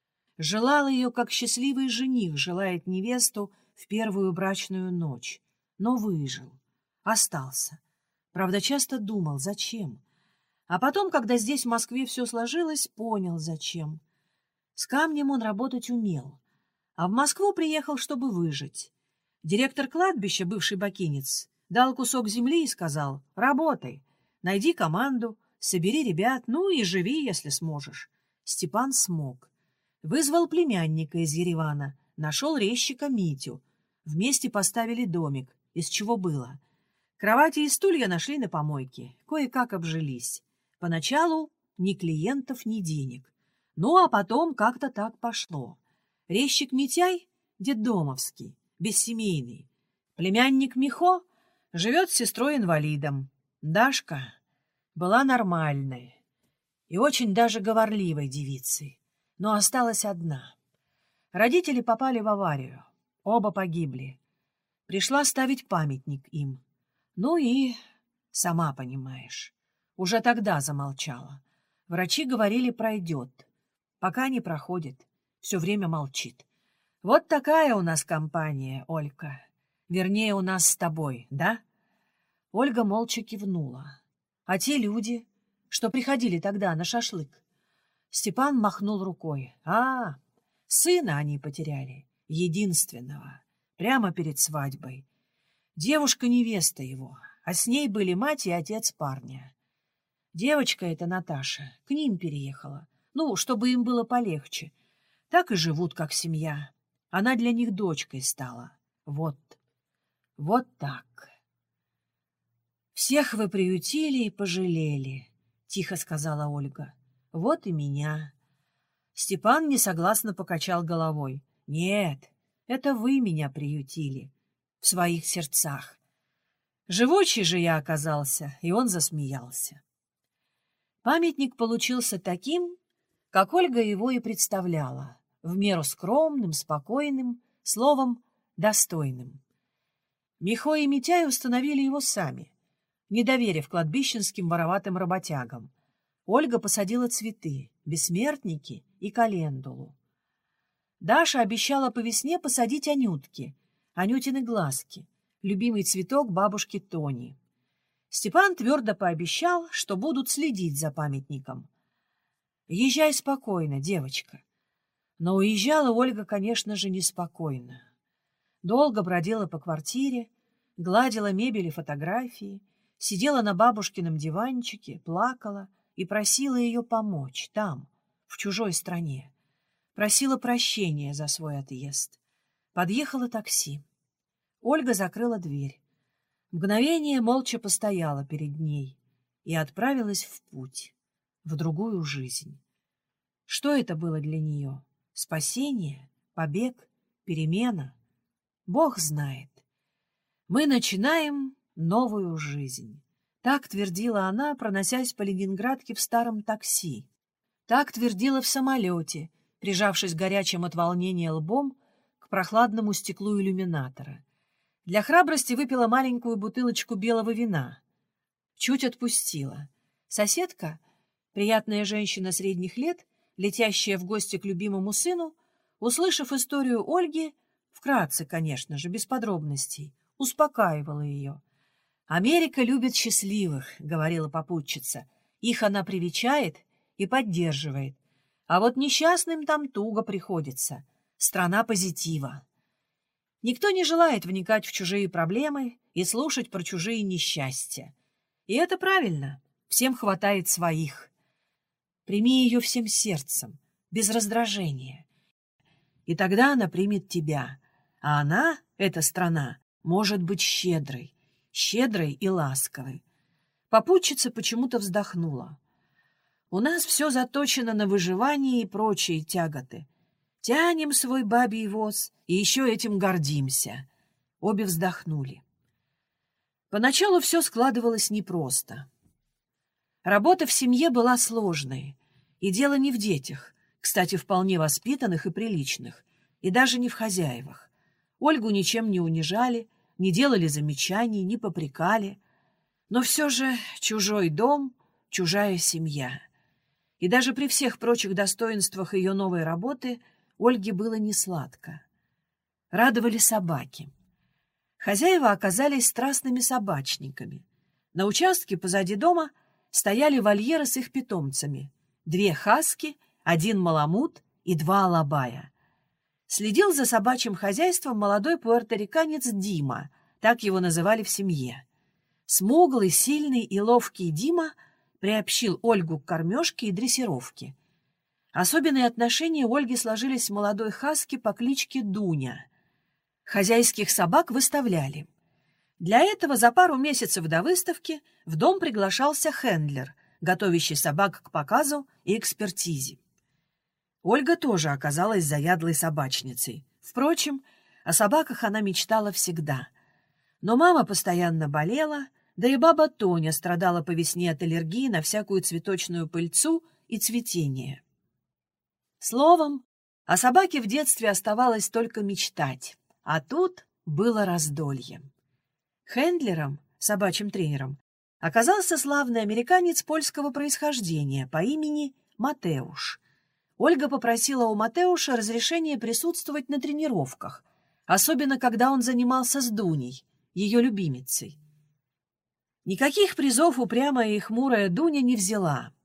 Желал ее, как счастливый жених желает невесту в первую брачную ночь, но выжил, остался. Правда, часто думал, зачем. А потом, когда здесь, в Москве, все сложилось, понял, зачем. С камнем он работать умел, а в Москву приехал, чтобы выжить. Директор кладбища, бывший бакинец, дал кусок земли и сказал: «Работай, найди команду, собери ребят, ну и живи, если сможешь». Степан смог. Вызвал племянника из Еревана, нашел резчика Митю. Вместе поставили домик, из чего было. Кровати и стулья нашли на помойке, кое-как обжились. Поначалу ни клиентов, ни денег. Ну, а потом как-то так пошло. Резчик Митяй — детдомовский, бессемейный. Племянник Михо живет с сестрой-инвалидом. Дашка была нормальной и очень даже говорливой девицей, но осталась одна. Родители попали в аварию, оба погибли. Пришла ставить памятник им. Ну и, сама понимаешь, уже тогда замолчала. Врачи говорили, пройдет. Пока не проходит, все время молчит. Вот такая у нас компания, Олька. Вернее, у нас с тобой, да? Ольга молча кивнула. А те люди, что приходили тогда на шашлык? Степан махнул рукой. А, сына они потеряли, единственного, прямо перед свадьбой. Девушка-невеста его, а с ней были мать и отец парня. Девочка эта, Наташа, к ним переехала, ну, чтобы им было полегче. Так и живут, как семья. Она для них дочкой стала. Вот, вот так. «Всех вы приютили и пожалели», — тихо сказала Ольга. «Вот и меня». Степан несогласно покачал головой. «Нет, это вы меня приютили в своих сердцах». Живучий же я оказался, и он засмеялся. Памятник получился таким, как Ольга его и представляла, в меру скромным, спокойным, словом, достойным. Михо и Митяй установили его сами, не доверив кладбищенским вороватым работягам. Ольга посадила цветы, бессмертники и календулу. Даша обещала по весне посадить анютки, анютины глазки, любимый цветок бабушки Тони. Степан твердо пообещал, что будут следить за памятником. «Езжай спокойно, девочка». Но уезжала Ольга, конечно же, неспокойно. Долго бродила по квартире, гладила мебель и фотографии, сидела на бабушкином диванчике, плакала и просила ее помочь там, в чужой стране. Просила прощения за свой отъезд. Подъехало такси. Ольга закрыла дверь. Мгновение молча постояла перед ней и отправилась в путь, в другую жизнь. Что это было для нее? Спасение? Побег? Перемена? Бог знает. Мы начинаем новую жизнь. Так твердила она, проносясь по Ленинградке в старом такси. Так твердила в самолете, прижавшись горячим от волнения лбом к прохладному стеклу иллюминатора. Для храбрости выпила маленькую бутылочку белого вина. Чуть отпустила. Соседка, приятная женщина средних лет, летящая в гости к любимому сыну, услышав историю Ольги, вкратце, конечно же, без подробностей, успокаивала ее. «Америка любит счастливых», — говорила попутчица. «Их она привечает и поддерживает. А вот несчастным там туго приходится. Страна позитива». Никто не желает вникать в чужие проблемы и слушать про чужие несчастья. И это правильно. Всем хватает своих. Прими ее всем сердцем, без раздражения. И тогда она примет тебя. А она, эта страна, может быть щедрой, щедрой и ласковой. Попутчица почему-то вздохнула. У нас все заточено на выживание и прочие тяготы. Тянем свой бабий воз и еще этим гордимся. Обе вздохнули. Поначалу все складывалось непросто. Работа в семье была сложной, и дело не в детях, кстати, вполне воспитанных и приличных, и даже не в хозяевах. Ольгу ничем не унижали, не делали замечаний, не попрекали. Но все же чужой дом, чужая семья. И даже при всех прочих достоинствах ее новой работы Ольге было несладко. Радовали собаки. Хозяева оказались страстными собачниками. На участке позади дома стояли вольеры с их питомцами. Две хаски, один маламут и два алабая. Следил за собачьим хозяйством молодой пуэрториканец Дима, так его называли в семье. Смуглый, сильный и ловкий Дима приобщил Ольгу к кормежке и дрессировке. Особенные отношения у Ольги сложились с молодой хаски по кличке Дуня. Хозяйских собак выставляли. Для этого за пару месяцев до выставки в дом приглашался хендлер, готовящий собак к показу и экспертизе. Ольга тоже оказалась заядлой собачницей. Впрочем, о собаках она мечтала всегда. Но мама постоянно болела, да и баба Тоня страдала по весне от аллергии на всякую цветочную пыльцу и цветение. Словом, о собаке в детстве оставалось только мечтать, а тут было раздолье. Хендлером, собачьим тренером, оказался славный американец польского происхождения по имени Матеуш. Ольга попросила у Матеуша разрешения присутствовать на тренировках, особенно когда он занимался с Дуней, ее любимицей. Никаких призов упрямая и хмурая Дуня не взяла.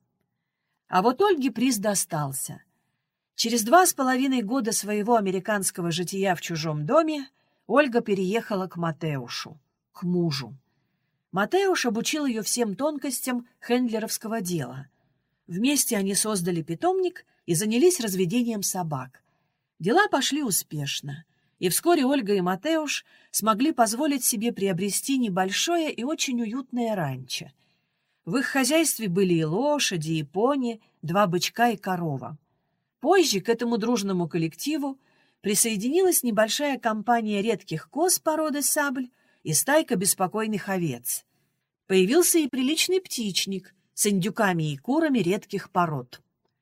А вот Ольге приз достался. Через два с половиной года своего американского жития в чужом доме Ольга переехала к Матеушу, к мужу. Матеуш обучил ее всем тонкостям хендлеровского дела. Вместе они создали питомник и занялись разведением собак. Дела пошли успешно, и вскоре Ольга и Матеуш смогли позволить себе приобрести небольшое и очень уютное ранчо. В их хозяйстве были и лошади, и пони, два бычка и корова. Позже к этому дружному коллективу присоединилась небольшая компания редких коз породы сабль и стайка беспокойных овец. Появился и приличный птичник с индюками и курами редких пород.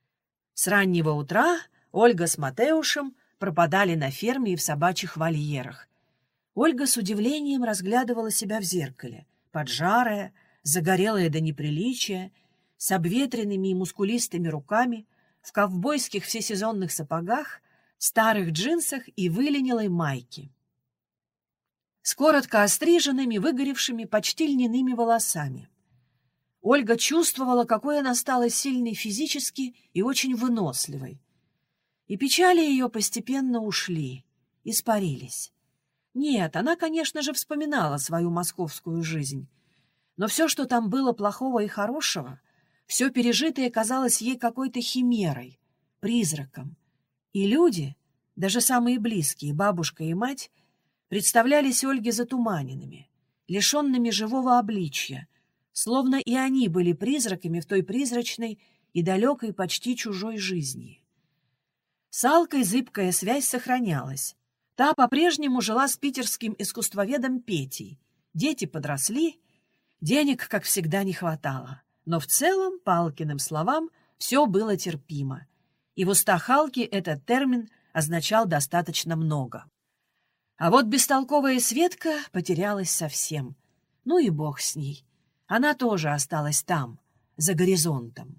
С раннего утра Ольга с Матеушем пропадали на ферме и в собачьих вольерах. Ольга с удивлением разглядывала себя в зеркале, поджарая, загорелая до неприличия, с обветренными и мускулистыми руками, в ковбойских всесезонных сапогах, старых джинсах и выленилой майке. с коротко остриженными, выгоревшими, почти льняными волосами. Ольга чувствовала, какой она стала сильной физически и очень выносливой. И печали ее постепенно ушли, испарились. Нет, она, конечно же, вспоминала свою московскую жизнь, но все, что там было плохого и хорошего, все пережитое казалось ей какой-то химерой, призраком. И люди, даже самые близкие, бабушка и мать, представлялись Ольге затуманенными, лишенными живого обличья, словно и они были призраками в той призрачной и далекой почти чужой жизни. С Алкой зыбкая связь сохранялась. Та по-прежнему жила с питерским искусствоведом Петей. Дети подросли, денег, как всегда, не хватало. Но в целом, по Алкиным словам, все было терпимо. И в устах Алки этот термин означал достаточно много. А вот бестолковая Светка потерялась совсем. Ну и бог с ней. Она тоже осталась там, за горизонтом.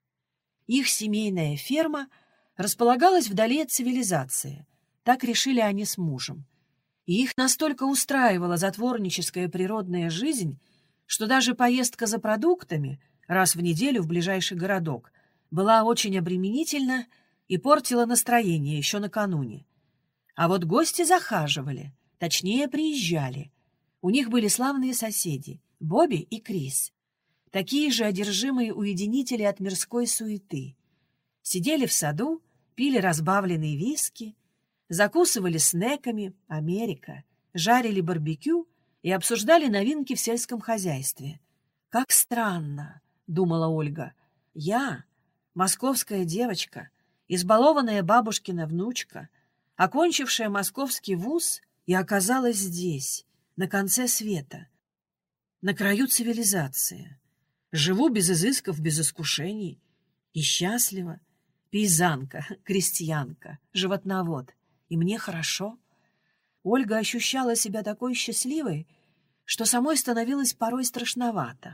Их семейная ферма располагалась вдали от цивилизации. Так решили они с мужем. И их настолько устраивала затворническая природная жизнь, что даже поездка за продуктами раз в неделю в ближайший городок была очень обременительна и портила настроение еще накануне. А вот гости захаживали, точнее, приезжали. У них были славные соседи — Бобби и Крис. Такие же одержимые уединители от мирской суеты. Сидели в саду, пили разбавленные виски, закусывали снеками «Америка», жарили барбекю и обсуждали новинки в сельском хозяйстве. «Как странно», — думала Ольга, — «я, московская девочка, избалованная бабушкина внучка, окончившая московский вуз, и оказалась здесь, на конце света, на краю цивилизации. Живу без изысков, без искушений и счастлива. Пейзанка, крестьянка, животновод. И мне хорошо». Ольга ощущала себя такой счастливой, что самой становилось порой страшновато.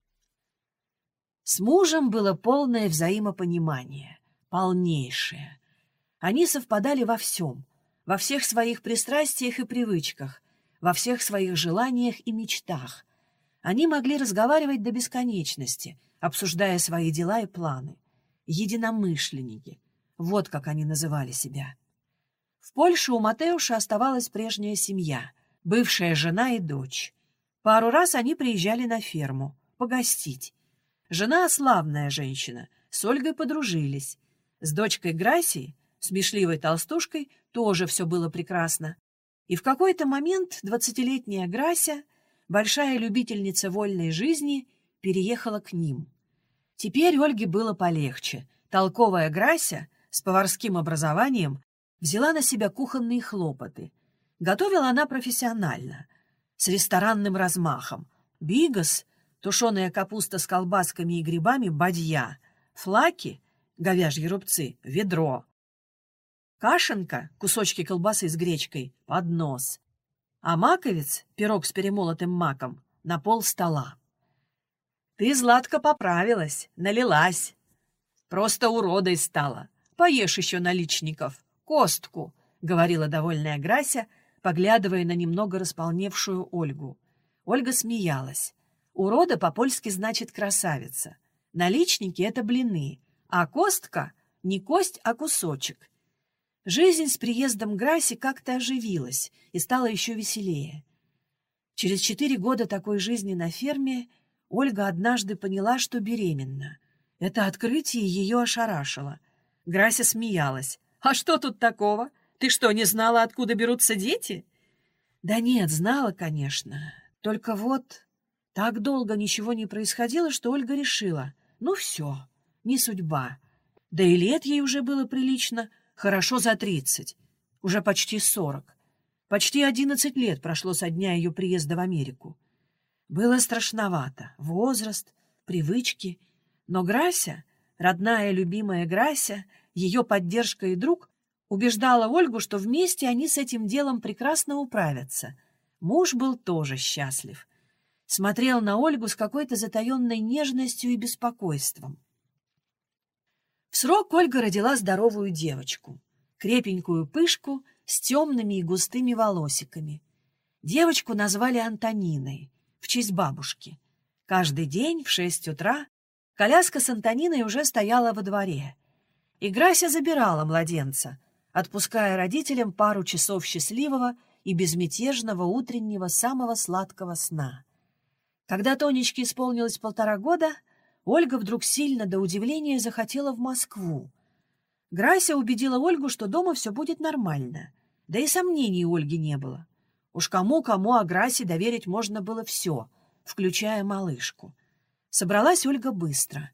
С мужем было полное взаимопонимание, полнейшее. Они совпадали во всем, во всех своих пристрастиях и привычках, во всех своих желаниях и мечтах. Они могли разговаривать до бесконечности, обсуждая свои дела и планы. Единомышленники, вот как они называли себя. В Польше у Матеуша оставалась прежняя семья, бывшая жена и дочь. Пару раз они приезжали на ферму, погостить. Жена — славная женщина, с Ольгой подружились. С дочкой Грасей, смешливой толстушкой, тоже все было прекрасно. И в какой-то момент двадцатилетняя Грася, большая любительница вольной жизни, переехала к ним. Теперь Ольге было полегче. Толковая Грася с поварским образованием взяла на себя кухонные хлопоты. Готовила она профессионально, с ресторанным размахом. Бигос, тушеная капуста с колбасками и грибами, бадья, флаки, говяжьи рубцы, ведро. Кашенка, кусочки колбасы с гречкой, поднос. А маковец, пирог с перемолотым маком, на пол стола. «Ты, Златка, поправилась, налилась. Просто уродой стала. Поешь еще наличников. Костку», — говорила довольная Грася, поглядывая на немного располневшую Ольгу. Ольга смеялась. Урода по-польски значит красавица. Наличники — это блины, а костка — не кость, а кусочек. Жизнь с приездом Граси как-то оживилась и стала еще веселее. Через четыре года такой жизни на ферме Ольга однажды поняла, что беременна. Это открытие ее ошарашило. Грася смеялась. «А что тут такого? Ты что, не знала, откуда берутся дети?» «Да нет, знала, конечно. Только вот так долго ничего не происходило, что Ольга решила. Ну все, не судьба. Да и лет ей уже было прилично, хорошо за тридцать, уже почти сорок. Почти одиннадцать лет прошло со дня ее приезда в Америку. Было страшновато. Возраст, привычки. Но Грася, родная, любимая Грася, ее поддержка и друг, убеждала Ольгу, что вместе они с этим делом прекрасно управятся. Муж был тоже счастлив. Смотрел на Ольгу с какой-то затаенной нежностью и беспокойством. В срок Ольга родила здоровую девочку, крепенькую пышку с темными и густыми волосиками. Девочку назвали Антониной в честь бабушки. Каждый день в шесть утра коляска с Антониной уже стояла во дворе, и Грася забирала младенца, отпуская родителям пару часов счастливого и безмятежного утреннего самого сладкого сна. Когда Тонечке исполнилось полтора года, Ольга вдруг сильно до удивления захотела в Москву. Грася убедила Ольгу, что дома все будет нормально, да и сомнений у Ольги не было. Уж кому-кому, а Грасе доверить можно было все, включая малышку. Собралась Ольга быстро.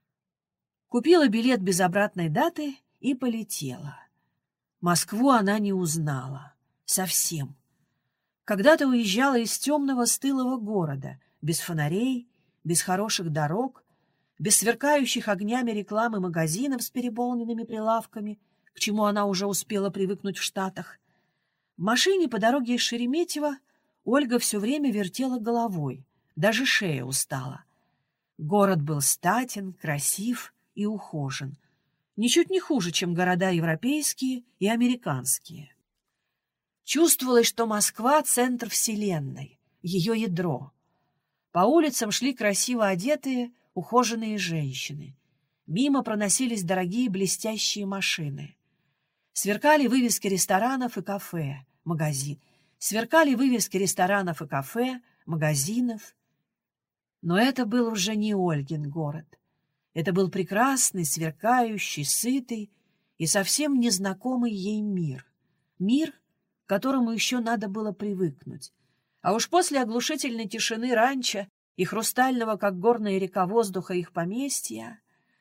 Купила билет без обратной даты и полетела. Москву она не узнала. Совсем. Когда-то уезжала из темного стылого города, без фонарей, без хороших дорог, без сверкающих огнями рекламы магазинов с переполненными прилавками, к чему она уже успела привыкнуть в Штатах. В машине по дороге из Шереметьево Ольга все время вертела головой, даже шея устала. Город был статен, красив и ухожен. Ничуть не хуже, чем города европейские и американские. Чувствовалось, что Москва — центр вселенной, ее ядро. По улицам шли красиво одетые, ухоженные женщины. Мимо проносились дорогие блестящие машины. Сверкали вывески ресторанов и кафе, магазин. Сверкали вывески ресторанов и кафе, магазинов. Но это был уже не Ольгин город. Это был прекрасный, сверкающий, сытый и совсем незнакомый ей мир. Мир, к которому еще надо было привыкнуть. А уж после оглушительной тишины ранчо и хрустального, как горная река, воздуха их поместья,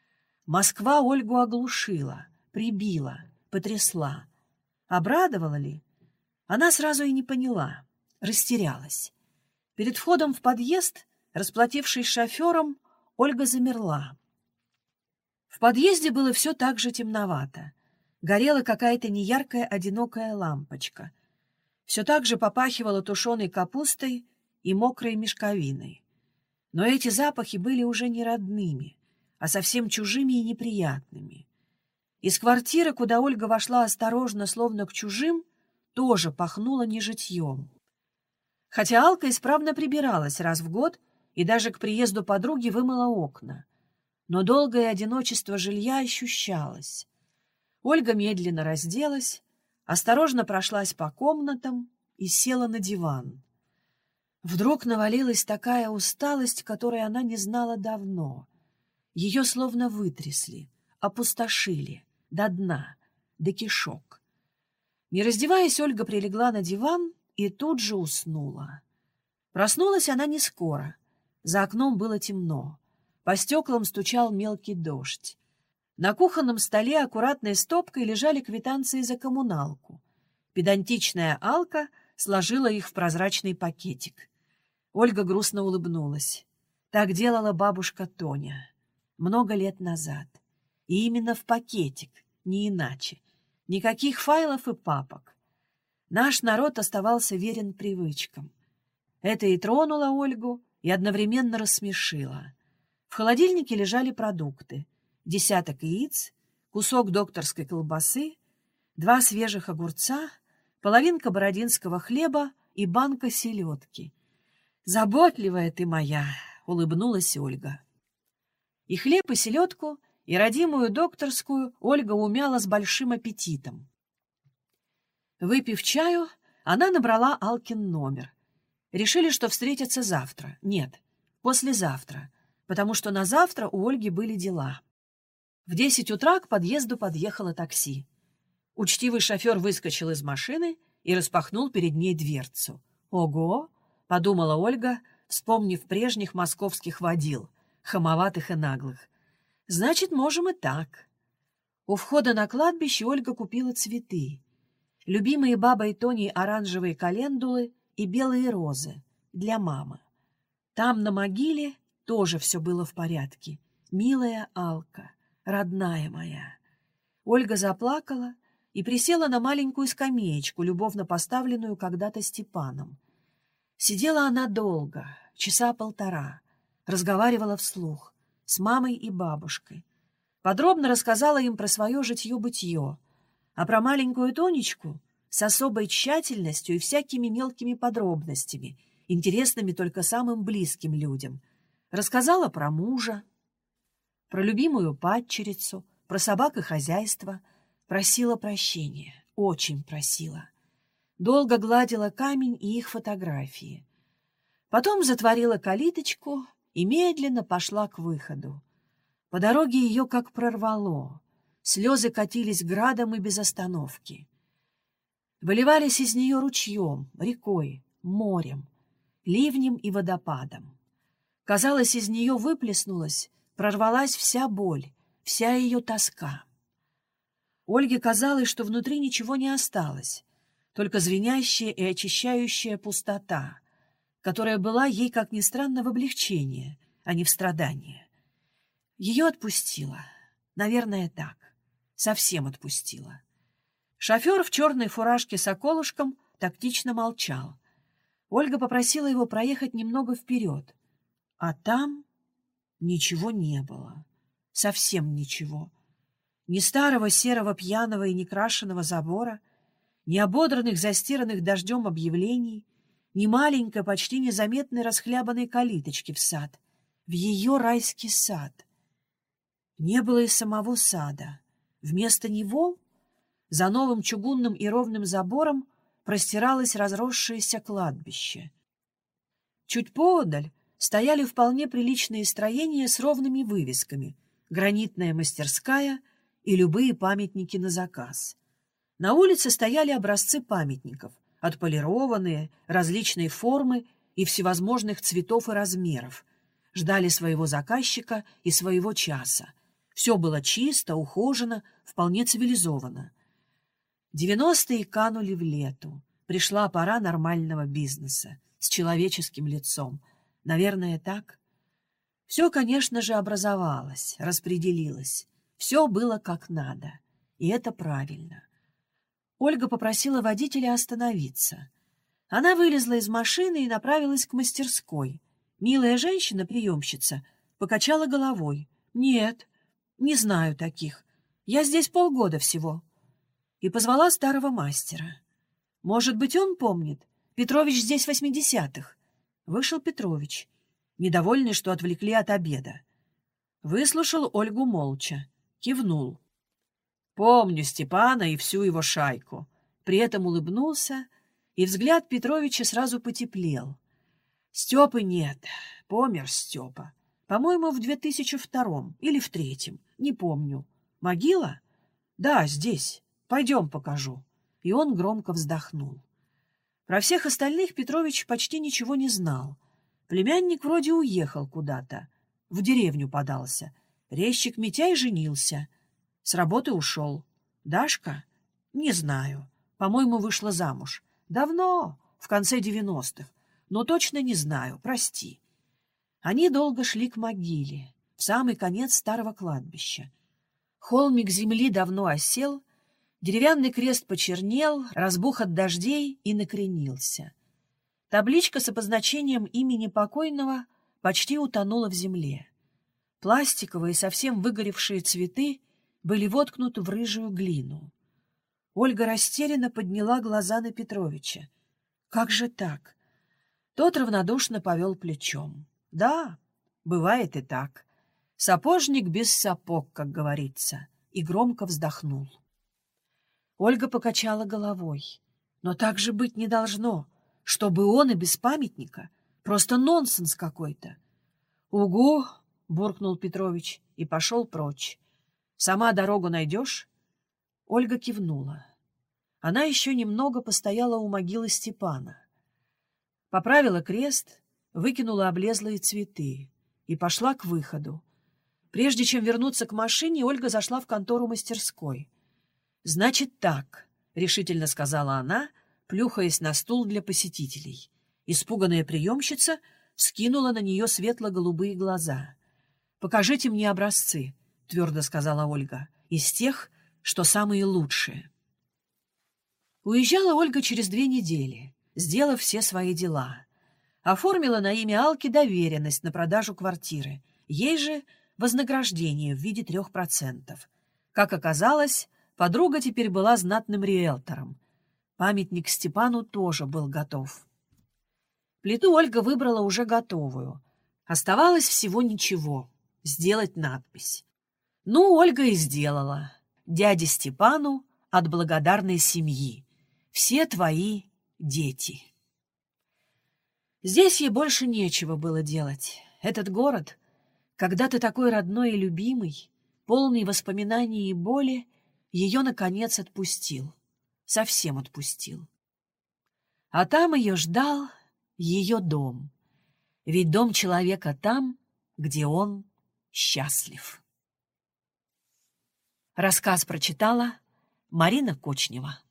Москва Ольгу оглушила, прибила, потрясла. Обрадовала ли? Она сразу и не поняла, растерялась. Перед входом в подъезд, расплатившись с шофером, Ольга замерла. В подъезде было все так же темновато. Горела какая-то неяркая одинокая лампочка. Все так же попахивало тушеной капустой и мокрой мешковиной. Но эти запахи были уже не родными, а совсем чужими и неприятными. Из квартиры, куда Ольга вошла осторожно, словно к чужим, тоже пахнуло нежитьем. Хотя Алка исправно прибиралась раз в год и даже к приезду подруги вымыла окна. Но долгое одиночество жилья ощущалось. Ольга медленно разделась, осторожно прошлась по комнатам и села на диван. Вдруг навалилась такая усталость, которой она не знала давно. Ее словно вытрясли, опустошили до дна, до кишок. Не раздеваясь, Ольга прилегла на диван и тут же уснула. Проснулась она не скоро. За окном было темно. По стеклам стучал мелкий дождь. На кухонном столе аккуратной стопкой лежали квитанции за коммуналку. Педантичная Алка сложила их в прозрачный пакетик. Ольга грустно улыбнулась. Так делала бабушка Тоня много лет назад. И именно в пакетик, не иначе. Никаких файлов и папок. Наш народ оставался верен привычкам. Это и тронуло Ольгу, и одновременно рассмешило. В холодильнике лежали продукты. Десяток яиц, кусок докторской колбасы, два свежих огурца, половинка бородинского хлеба и банка селедки. «Заботливая ты моя!» — улыбнулась Ольга. И хлеб, и селедку, и родимую докторскую Ольга умяла с большим аппетитом. Выпив чаю, она набрала Алкин номер. Решили, что встретятся завтра. Нет, послезавтра, потому что на завтра у Ольги были дела. В десять утра к подъезду подъехало такси. Учтивый шофер выскочил из машины и распахнул перед ней дверцу. «Ого!» — подумала Ольга, вспомнив прежних московских водил, хамоватых и наглых. «Значит, можем и так». У входа на кладбище Ольга купила цветы. Любимые бабой Тоней оранжевые календулы и белые розы для мамы. Там, на могиле, тоже все было в порядке. «Милая Алка, родная моя». Ольга заплакала и присела на маленькую скамеечку, любовно поставленную когда-то Степаном. Сидела она долго, часа полтора, разговаривала вслух с мамой и бабушкой. Подробно рассказала им про свое житье-бытье, а про маленькую Тонечку с особой тщательностью и всякими мелкими подробностями, интересными только самым близким людям. Рассказала про мужа, про любимую падчерицу, про собак и хозяйство. Просила прощения, очень просила. Долго гладила камень и их фотографии. Потом затворила калиточку и медленно пошла к выходу. По дороге ее как прорвало. Слезы катились градом и без остановки. Выливались из нее ручьем, рекой, морем, ливнем и водопадом. Казалось, из нее выплеснулась, прорвалась вся боль, вся ее тоска. Ольге казалось, что внутри ничего не осталось, только звенящая и очищающая пустота, которая была ей, как ни странно, в облегчение, а не в страдание. Ее отпустила. Наверное, так. Совсем отпустила. Шофер в черной фуражке с околышком тактично молчал. Ольга попросила его проехать немного вперед. А там ничего не было. Совсем ничего. Ни старого серого пьяного и некрашенного забора, ни ободранных, застиранных дождем объявлений, ни маленькой, почти незаметной расхлябанной калиточки в сад, в ее райский сад. Не было и самого сада. Вместо него, за новым чугунным и ровным забором, простиралось разросшееся кладбище. Чуть поодаль стояли вполне приличные строения с ровными вывесками, гранитная мастерская и любые памятники на заказ. На улице стояли образцы памятников, отполированные, различной формы и всевозможных цветов и размеров, ждали своего заказчика и своего часа. Все было чисто, ухожено, вполне цивилизованно. Девяностые канули в лету. Пришла пора нормального бизнеса, с человеческим лицом. Наверное, так? Все, конечно же, образовалось, распределилось. Все было как надо. И это правильно. Ольга попросила водителя остановиться. Она вылезла из машины и направилась к мастерской. Милая женщина-приемщица покачала головой. «Нет, не знаю таких. Я здесь полгода всего». И позвала старого мастера. «Может быть, он помнит? Петрович здесь в восьмидесятых». Вышел Петрович, недовольный, что отвлекли от обеда. Выслушал Ольгу молча, кивнул. «Помню Степана и всю его шайку». При этом улыбнулся, и взгляд Петровича сразу потеплел. «Степы нет, помер Степа. По-моему, в две тысячи втором или в третьем, не помню. Могила? Да, здесь. Пойдем покажу». И он громко вздохнул. Про всех остальных Петрович почти ничего не знал. Племянник вроде уехал куда-то, в деревню подался. Резчик Митяй женился. С работы ушел. Дашка? Не знаю. По-моему, вышла замуж. Давно, в конце девяностых. Но точно не знаю, прости. Они долго шли к могиле, в самый конец старого кладбища. Холмик земли давно осел, деревянный крест почернел, разбух от дождей и накренился. Табличка с обозначением имени покойного почти утонула в земле. Пластиковые, совсем выгоревшие цветы были воткнуты в рыжую глину. Ольга растерянно подняла глаза на Петровича. «Как же так?» Тот равнодушно повел плечом. «Да, бывает и так. Сапожник без сапог, как говорится», и громко вздохнул. Ольга покачала головой. «Но так же быть не должно, чтобы он и без памятника. Просто нонсенс какой-то». «Угу!» — буркнул Петрович и пошел прочь. «Сама дорогу найдешь?» Ольга кивнула. Она еще немного постояла у могилы Степана. Поправила крест, выкинула облезлые цветы и пошла к выходу. Прежде чем вернуться к машине, Ольга зашла в контору мастерской. «Значит так», — решительно сказала она, плюхаясь на стул для посетителей. Испуганная приемщица вскинула на нее светло-голубые глаза. «Покажите мне образцы», — твердо сказала Ольга, — «из тех, что самые лучшие». Уезжала Ольга через две недели, сделав все свои дела. Оформила на имя Алки доверенность на продажу квартиры, ей же вознаграждение в виде трех процентов. Как оказалось, подруга теперь была знатным риэлтором. Памятник Степану тоже был готов. Плиту Ольга выбрала уже готовую. Оставалось всего ничего — сделать надпись. Ну, Ольга и сделала. «Дяде Степану от благодарной семьи. Все твои дети». Здесь ей больше нечего было делать. Этот город, когда-то такой родной и любимый, полный воспоминаний и боли, ее, наконец, отпустил. Совсем отпустил. А там ее ждал ее дом. Ведь дом человека там, где он счастлив. Рассказ прочитала Марина Кочнева.